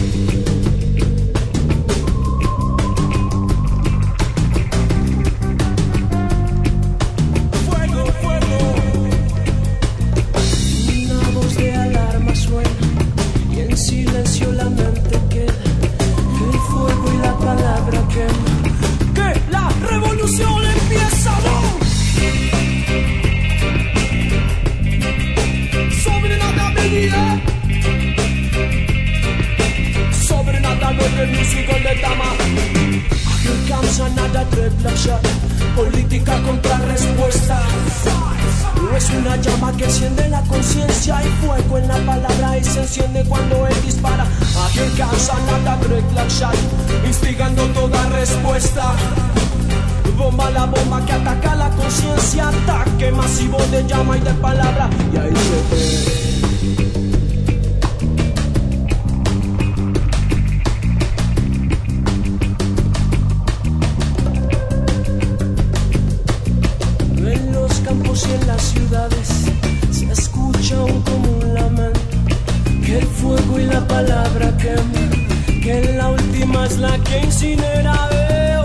Silencio la mente queda, que el fuego y la palabra quema, que la revolución empieza, ¿no? Sobre nada venía, sobre nada lo que el músico le dama. Here comes another dreadlock shot, política contra respuesta. Es una llama que enciende la conciencia. Hay fuego en la palabra y se enciende cuando él dispara. Aquí alcanza nada dreadlock shot, instigando toda respuesta. Bomba la bomba que ataca la conciencia. Ataque masivo de llama y de palabra. Y ahí se ve. Y en las ciudades se escucha un común lamento, que el fuego y la palabra queman, que la última es la que incinera. Veo.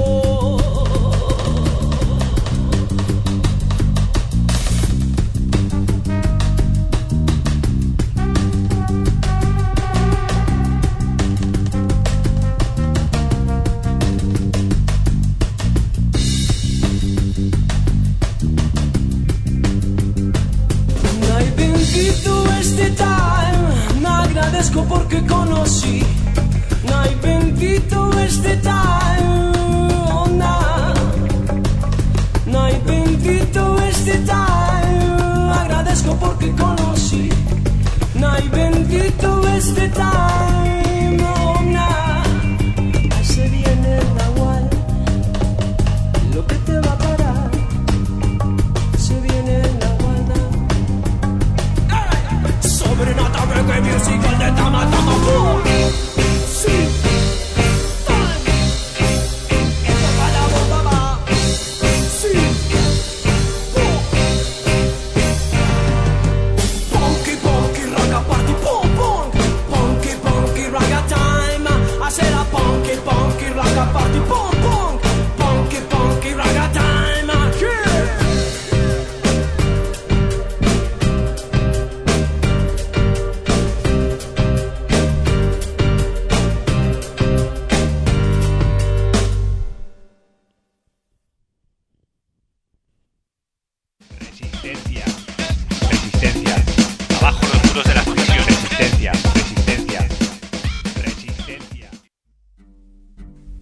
Porque conocí, ay bendito este time, oh, nah. Ay bendito este time, agradezco porque conocí, ay bendito este time, oh, nah. Ahí se viene el nahual, lo que te va a parar, se viene el nahual, nah. Sobre nada reggae music all the time. Resistencia. Resistencia.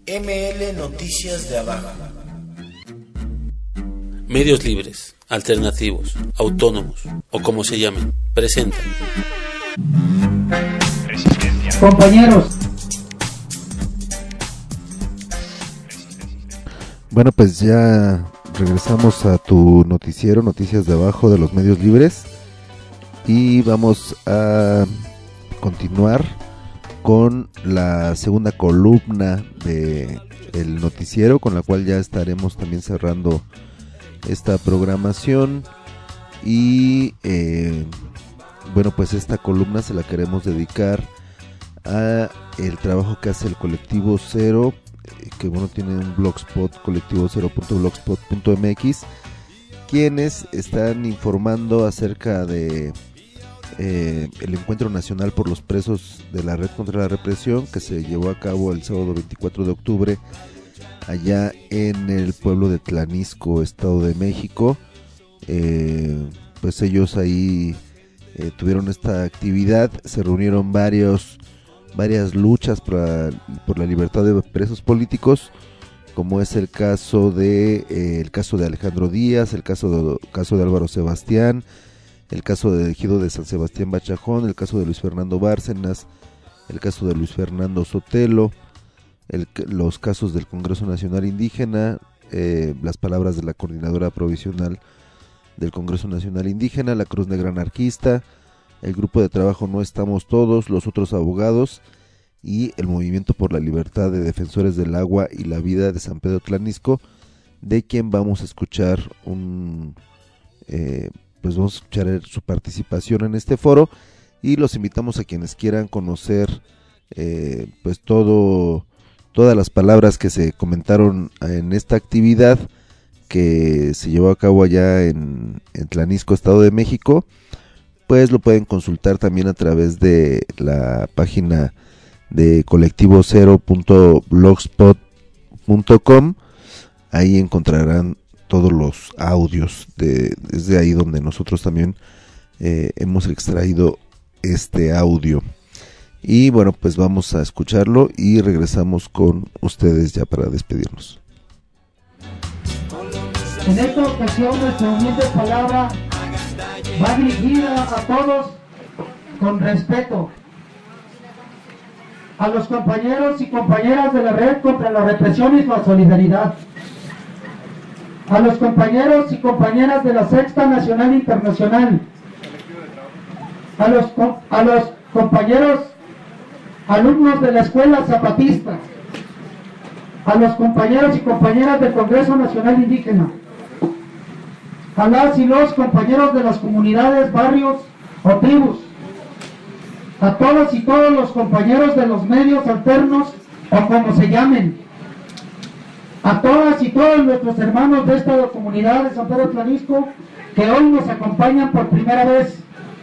M L Noticias de Abajo. Medios libres, alternativos, autónomos o como se llamen, presentan. Compañeros. Bueno, pues ya regresamos a tu noticiero, Noticias de Abajo de los Medios Libres, y vamos a continuar con la segunda columna de el noticiero, con la cual ya estaremos también cerrando esta programación. Y eh, bueno, pues esta columna se la queremos dedicar a el trabajo que hace el Colectivo Cero, que bueno, tiene un blogspot, colectivo cero punto blogspot punto m x, quienes están informando acerca de eh, el Encuentro Nacional por los Presos de la Red contra la Represión, que se llevó a cabo el sábado veinticuatro de octubre allá en el pueblo de Tlanisco, Estado de México. Eh, pues ellos ahí eh, tuvieron esta actividad, se reunieron varios varias luchas por, por la libertad de presos políticos, como es el caso de eh, el caso de Alejandro Díaz, el caso de, caso de Álvaro Sebastián, el caso del ejido de San Sebastián Bachajón, el caso de Luis Fernando Bárcenas, el caso de Luis Fernando Sotelo, el, los casos del Congreso Nacional Indígena, eh, las palabras de la coordinadora provisional del Congreso Nacional Indígena, la Cruz Negra Anarquista, el grupo de trabajo No Estamos Todos, los otros abogados y el Movimiento por la Libertad de Defensores del Agua y la Vida de San Pedro Tlanisco, de quien vamos a escuchar un eh, pues vamos a escuchar su participación en este foro, y los invitamos a quienes quieran conocer eh, pues todo todas las palabras que se comentaron en esta actividad que se llevó a cabo allá en, en Tlanisco, Estado de México. Pues lo pueden consultar también a través de la página de colectivo cero punto blogspot punto com. Ahí encontrarán todos los audios, de, desde ahí donde nosotros también eh, hemos extraído este audio. Y bueno, pues vamos a escucharlo y regresamos con ustedes ya para despedirnos. En esta ocasión nuestra humilde palabra va dirigida a todos con respeto, a los compañeros y compañeras de la Red contra la Represión y la Solidaridad, a los compañeros y compañeras de la Sexta Nacional Internacional, a los, a los compañeros alumnos de la Escuela Zapatista, a los compañeros y compañeras del Congreso Nacional Indígena, a las y los compañeros de las comunidades, barrios o tribus, a todas y todos los compañeros de los medios alternos o como se llamen, a todas y todos nuestros hermanos de esta comunidad de San Pedro Tlanisco que hoy nos acompañan por primera vez.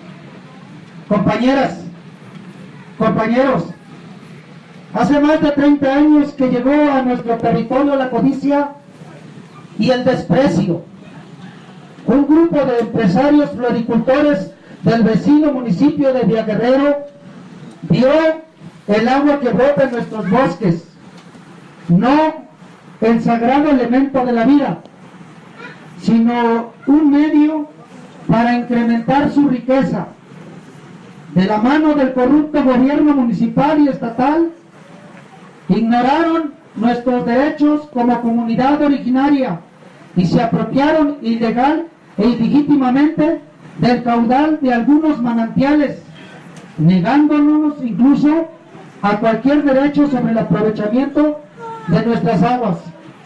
Compañeras, compañeros, hace más de treinta años que llegó a nuestro territorio la codicia y el desprecio. Un grupo de empresarios floricultores del vecino municipio de Villaguerrero vio el agua que brota en nuestros bosques, no el sagrado elemento de la vida, sino un medio para incrementar su riqueza. De la mano del corrupto gobierno municipal y estatal, ignoraron nuestros derechos como comunidad originaria y se apropiaron ilegal e ilegítimamente del caudal de algunos manantiales, negándonos incluso a cualquier derecho sobre el aprovechamiento de nuestras aguas.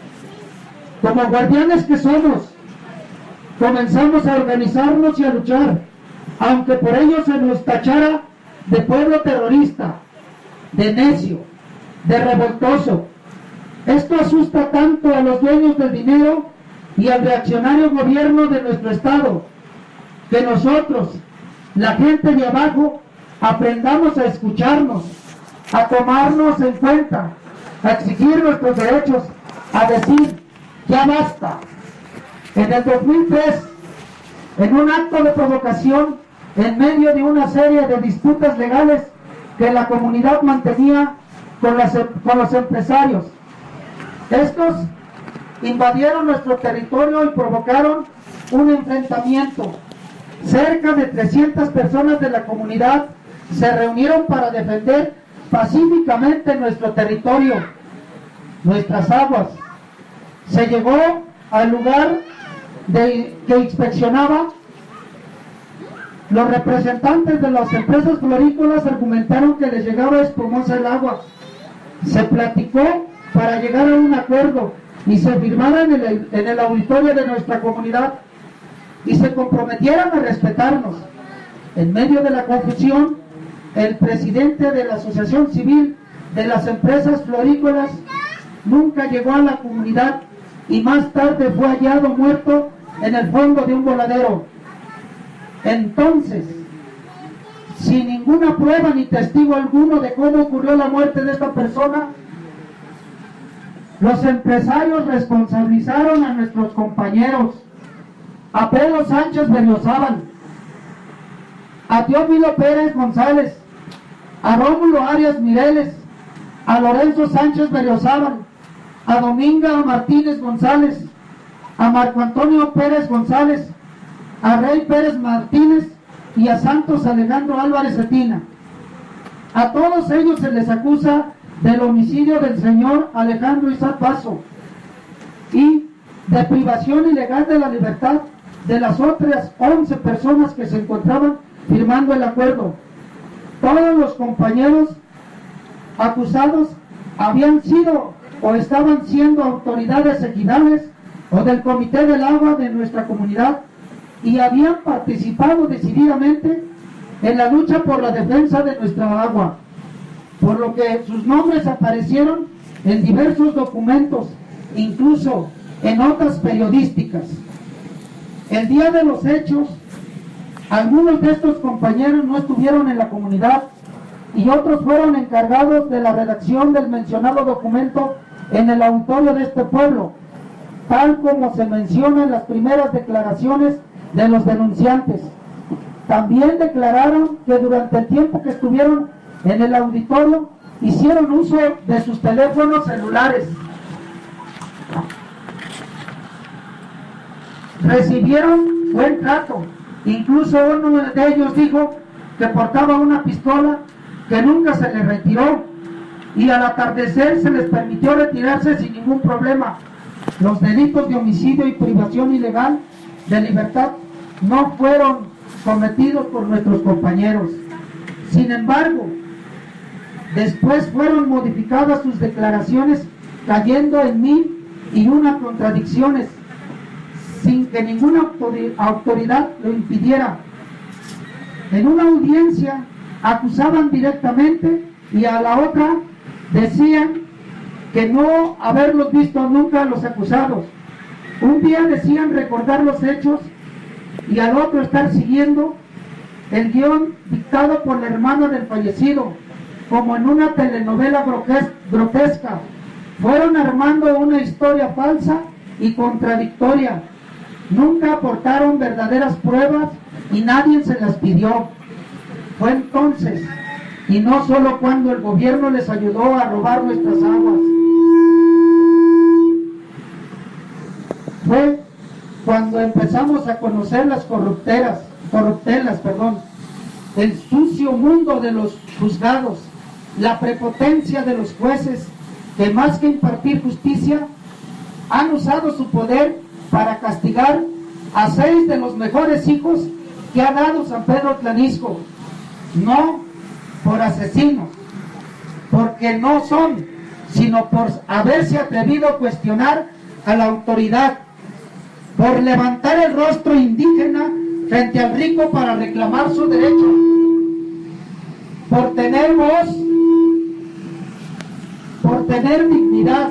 Como guardianes que somos, comenzamos a organizarnos y a luchar, aunque por ello se nos tachara de pueblo terrorista, de necio, de revoltoso. Esto asusta tanto a los dueños del dinero y al reaccionario gobierno de nuestro estado, que nosotros, la gente de abajo, aprendamos a escucharnos, a tomarnos en cuenta, a exigir nuestros derechos, a decir, ya basta. En el dos mil tres, en un acto de provocación, en medio de una serie de disputas legales que la comunidad mantenía con, las, con los empresarios, Estos invadieron nuestro territorio y provocaron un enfrentamiento. Cerca de trescientas personas de la comunidad se reunieron para defender pacíficamente nuestro territorio, nuestras aguas. Se llegó al lugar de, que inspeccionaba. Los representantes de las empresas florícolas argumentaron que les llegaba espumosa el agua. Se platicó para llegar a un acuerdo y se firmara en el, en el auditorio de nuestra comunidad y se comprometieran a respetarnos. En medio de la confusión, el presidente de la Asociación Civil de las Empresas Florícolas nunca llegó a la comunidad y más tarde fue hallado muerto en el fondo de un voladero. Entonces, sin ninguna prueba ni testigo alguno de cómo ocurrió la muerte de esta persona, los empresarios responsabilizaron a nuestros compañeros, a Pedro Sánchez Berriozábal, a Teófilo Pérez González, a Rómulo Arias Mireles, a Lorenzo Sánchez Berriozábal, a Dominga Martínez González, a Marco Antonio Pérez González, a Rey Pérez Martínez y a Santos Alejandro Álvarez Cetina. A todos ellos se les acusa del homicidio del señor Alejandro Izar Paso y de privación ilegal de la libertad de las otras once personas que se encontraban firmando el acuerdo. Todos los compañeros acusados habían sido o estaban siendo autoridades ejidales o del Comité del Agua de nuestra comunidad y habían participado decididamente en la lucha por la defensa de nuestra agua, por lo que sus nombres aparecieron en diversos documentos, incluso en notas periodísticas. El día de los hechos, algunos de estos compañeros no estuvieron en la comunidad y otros fueron encargados de la redacción del mencionado documento en el auditorio de este pueblo, tal como se menciona en las primeras declaraciones de los denunciantes. También declararon que durante el tiempo que estuvieron en el auditorio hicieron uso de sus teléfonos celulares. Recibieron buen trato, incluso uno de ellos dijo que portaba una pistola que nunca se le retiró y al atardecer se les permitió retirarse sin ningún problema. Los delitos de homicidio y privación ilegal de libertad no fueron cometidos por nuestros compañeros. Sin embargo, después fueron modificadas sus declaraciones cayendo en mil y una contradicciones sin que ninguna autoridad lo impidiera. En una audiencia acusaban directamente y a la otra decían que no haberlos visto nunca a los acusados. Un día decían recordar los hechos y al otro estar siguiendo el guión dictado por la hermana del fallecido, como en una telenovela grotesca. Fueron armando una historia falsa y contradictoria. Nunca aportaron verdaderas pruebas y nadie se las pidió. Fue entonces, y no solo cuando el gobierno les ayudó a robar nuestras aguas, fue cuando empezamos a conocer las corrupteras, corruptelas, perdón, el sucio mundo de los juzgados, la prepotencia de los jueces, que más que impartir justicia, han usado su poder para castigar a seis de los mejores hijos que ha dado San Pedro Tlanisco, no por asesinos, porque no son, sino por haberse atrevido a cuestionar a la autoridad, por levantar el rostro indígena frente al rico para reclamar su derecho, por tener voz, por tener dignidad.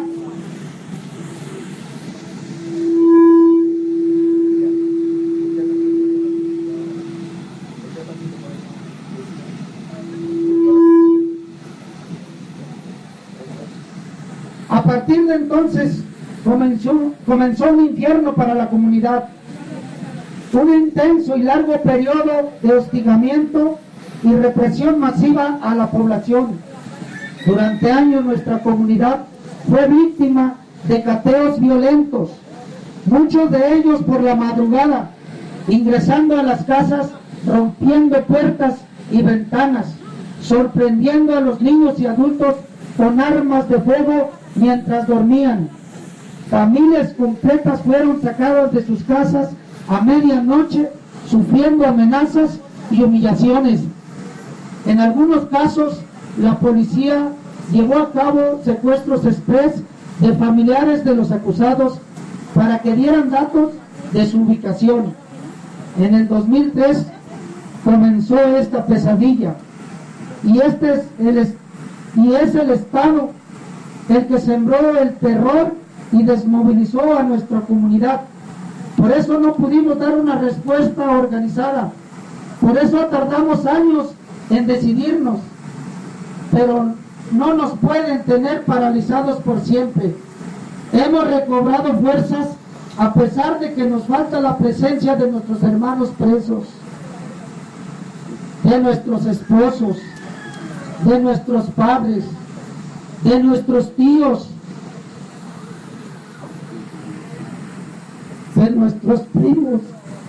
A partir de entonces comenzó, comenzó un infierno para la comunidad, un intenso y largo periodo de hostigamiento y represión masiva a la población. Durante años nuestra comunidad fue víctima de cateos violentos, muchos de ellos por la madrugada, ingresando a las casas, rompiendo puertas y ventanas, sorprendiendo a los niños y adultos con armas de fuego mientras dormían. Familias completas fueron sacadas de sus casas a medianoche, sufriendo amenazas y humillaciones. En algunos casos, la policía llevó a cabo secuestros express de familiares de los acusados para que dieran datos de su ubicación. En el dos mil tres comenzó esta pesadilla, y este es el, y es el Estado el que sembró el terror y desmovilizó a nuestra comunidad. Por eso no pudimos dar una respuesta organizada, por eso tardamos años en decidirnos, pero no nos pueden tener paralizados por siempre. Hemos recobrado fuerzas a pesar de que nos falta la presencia de nuestros hermanos presos, de nuestros esposos, de nuestros padres, de nuestros tíos, de nuestros primos,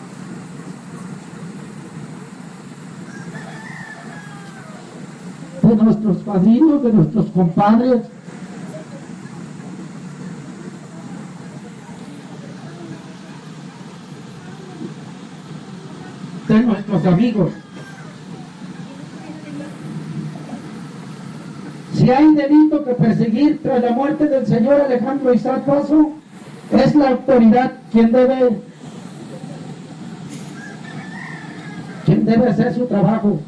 de nuestros padrinos, de nuestros compadres, de nuestros amigos. Si hay delito que perseguir tras la muerte del señor Alejandro Isaac Paso, es la autoridad quien debe, quien debe hacer su trabajo,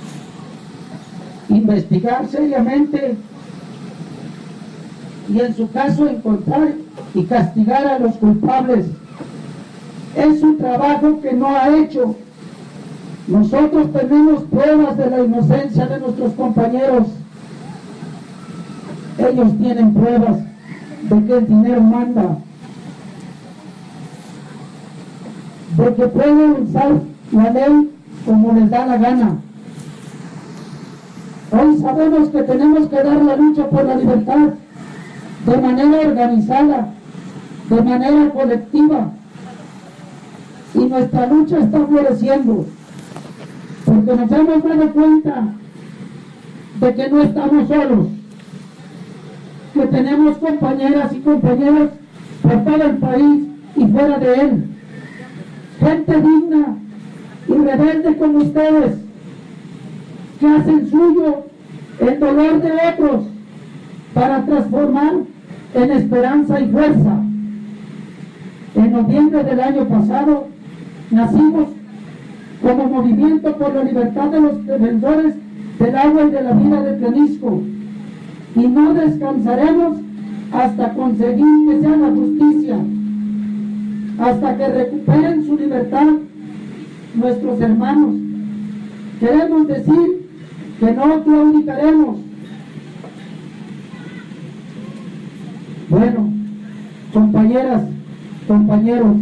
investigar seriamente y en su caso encontrar y castigar a los culpables. Es un trabajo que no ha hecho. Nosotros tenemos pruebas de la inocencia de nuestros compañeros. Ellos tienen pruebas de que el dinero manda, de que pueden usar la ley como les da la gana. Hoy sabemos que tenemos que dar la lucha por la libertad de manera organizada, de manera colectiva, y nuestra lucha está floreciendo, porque nos hemos dado cuenta de que no estamos solos, que tenemos compañeras y compañeros por todo el país y fuera de él, gente digna y rebelde como ustedes, que hacen suyo el dolor de otros para transformar en esperanza y fuerza. En noviembre del año pasado nacimos como Movimiento por la Libertad de los Defensores del Agua y de la Vida de Tenisco, y no descansaremos hasta conseguir que se haga justicia, hasta que recuperen su libertad nuestros hermanos. Queremos decir que no claudicaremos. Bueno, compañeras, compañeros,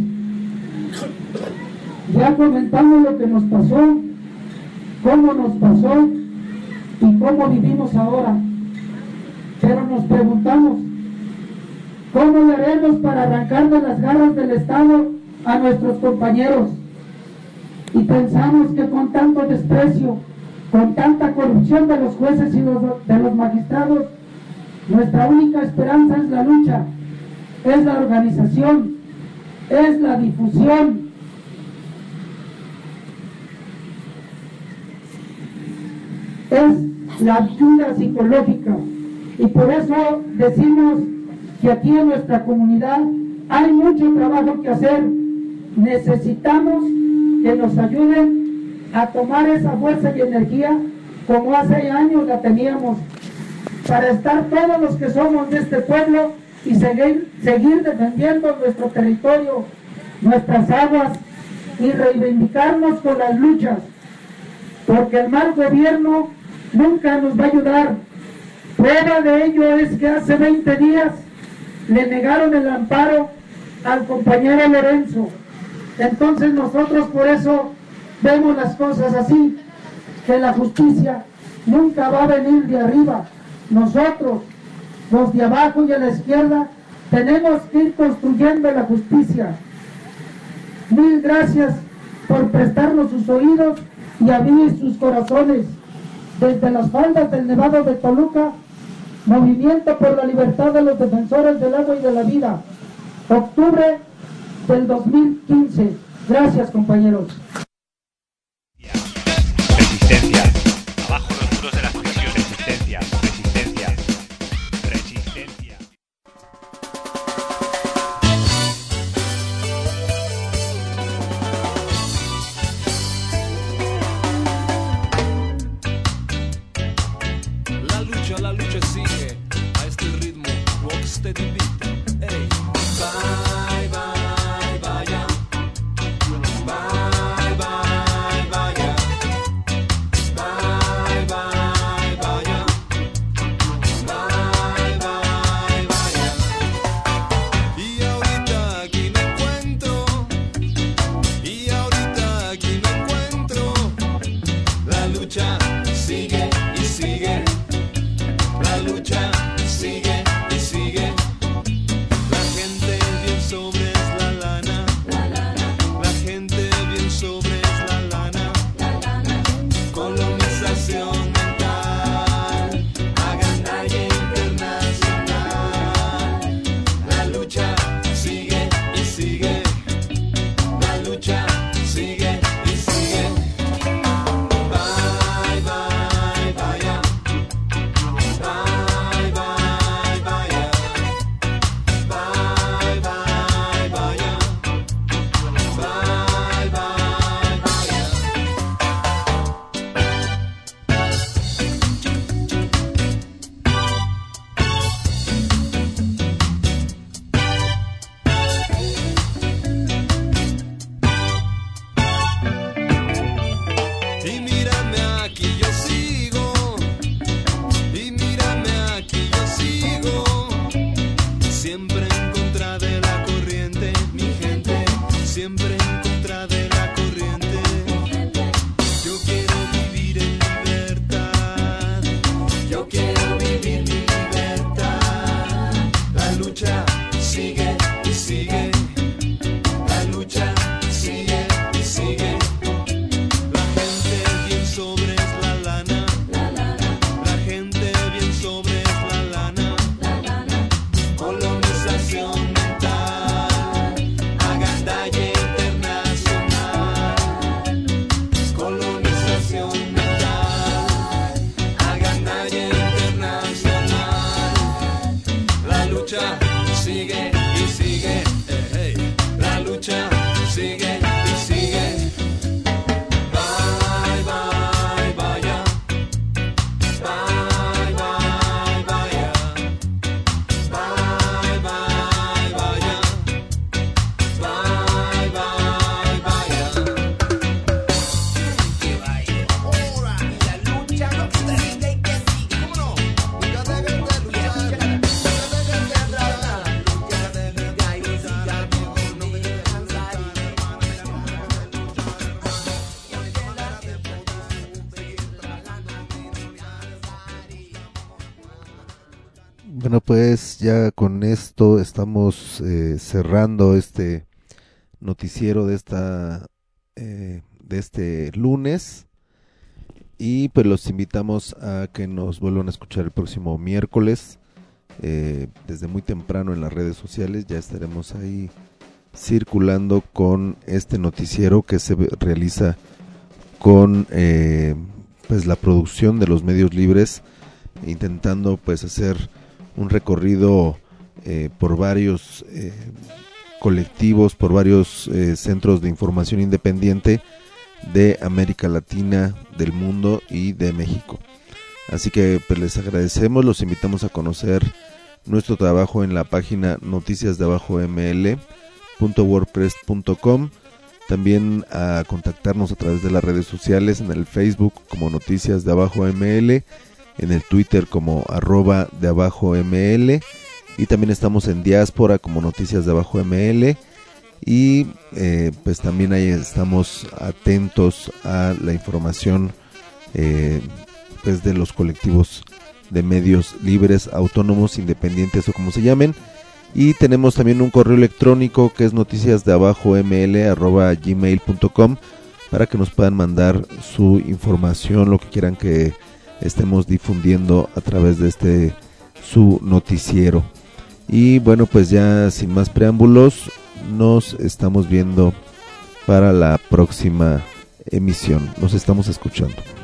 ya comentamos lo que nos pasó, cómo nos pasó y cómo vivimos ahora. Pero nos preguntamos, ¿cómo le haremos para arrancar de las garras del Estado a nuestros compañeros? Y pensamos que con tanto desprecio, con tanta corrupción de los jueces y los, de los magistrados, nuestra única esperanza es la lucha, es la organización, es la difusión, es la ayuda psicológica. Y por eso decimos que aquí en nuestra comunidad hay mucho trabajo que hacer. Necesitamos que nos ayuden a tomar esa fuerza y energía como hace años la teníamos, para estar todos los que somos de este pueblo y seguir, seguir defendiendo nuestro territorio, nuestras aguas, y reivindicarnos con las luchas, porque el mal gobierno nunca nos va a ayudar. Prueba de ello es que hace veinte días le negaron el amparo al compañero Lorenzo. Entonces nosotros por eso vemos las cosas así, que la justicia nunca va a venir de arriba. Nosotros, los de abajo y a la izquierda, Tenemos que ir construyendo la justicia. Mil gracias por prestarnos sus oídos y abrir sus corazones. Desde las faldas del Nevado de Toluca, Movimiento por la Libertad de los Defensores del Agua y de la Vida, octubre del dos mil quince. Gracias, compañeros. Resistencia. Abajo los muros de las prisiones. Resistencia. Resistencia. Resistencia. La lucha, la lucha sigue a este ritmo. Rocksteady beat. Ey. Bye, bye, vaya. Bye, bye, vaya. Bye, bye, vaya. Bye, bye, vaya. Y ahorita aquí me encuentro. Y ahorita aquí me encuentro. La lucha sigue y sigue. La lucha sigue y sigue. La gente bien sobre es la lana. La gente bien sobre es la lana. Colonización mental, agandalla internacional. La lucha sigue y sigue. La lucha sigue y sigue. Bye, bye, vaya. Bye, bye, vaya. Bye, bye, vaya. Bye, bye, vaya. Y mírame aquí, yo sigo. Y mírame aquí, yo sigo. Siempre en contra de la corriente, mi gente. Siempre en contra de la corriente. Yo quiero vivir en libertad. Yo quiero vivir mi libertad. La lucha sigue y sigue. La lucha sigue y sigue. La gente bien sobre es la lana. La gente bien sobre es la lana. Colonización mental, agandalla internacional. Colonización mental, agandalla internacional. La lucha sigue y sigue. Eh, hey. La lucha sigue y sigue. Bye, bye, vaya. Bye, bye, vaya. Bye, bye, vaya. Bye, bye, vaya. Que vaya. Ahora, la lucha no sigue y que sigue. ¿Cómo no? Nunca dejen de luchar. Nunca dejen de hablar. Nunca dejen de luchar. No me dejen cansar. Bueno, pues ya con esto estamos eh, cerrando este noticiero de esta eh, de este lunes, y pues los invitamos a que nos vuelvan a escuchar el próximo miércoles eh, desde muy temprano en las redes sociales. Ya estaremos ahí circulando con este noticiero que se realiza con eh, pues la producción de los medios libres, intentando pues hacer un recorrido eh, por varios eh, colectivos, por varios eh, centros de información independiente de América Latina, del mundo y de México. Así que pues les agradecemos, los invitamos a conocer nuestro trabajo en la página noticias de abajo m l punto wordpress punto com, también a contactarnos a través de las redes sociales, en el Facebook como Noticias de Abajo M L, en el Twitter como arroba de abajo ml, y también estamos en Diáspora como Noticias de Abajo M L, y eh, pues también ahí estamos atentos a la información eh, pues de los colectivos de medios libres, autónomos, independientes o como se llamen. Y tenemos también un correo electrónico que es noticiasdeabajoml arroba gmail punto com para que nos puedan mandar su información, lo que quieran que estemos difundiendo a través de este su noticiero. Y bueno, pues ya sin más preámbulos, nos estamos viendo para la próxima emisión. Nos estamos escuchando.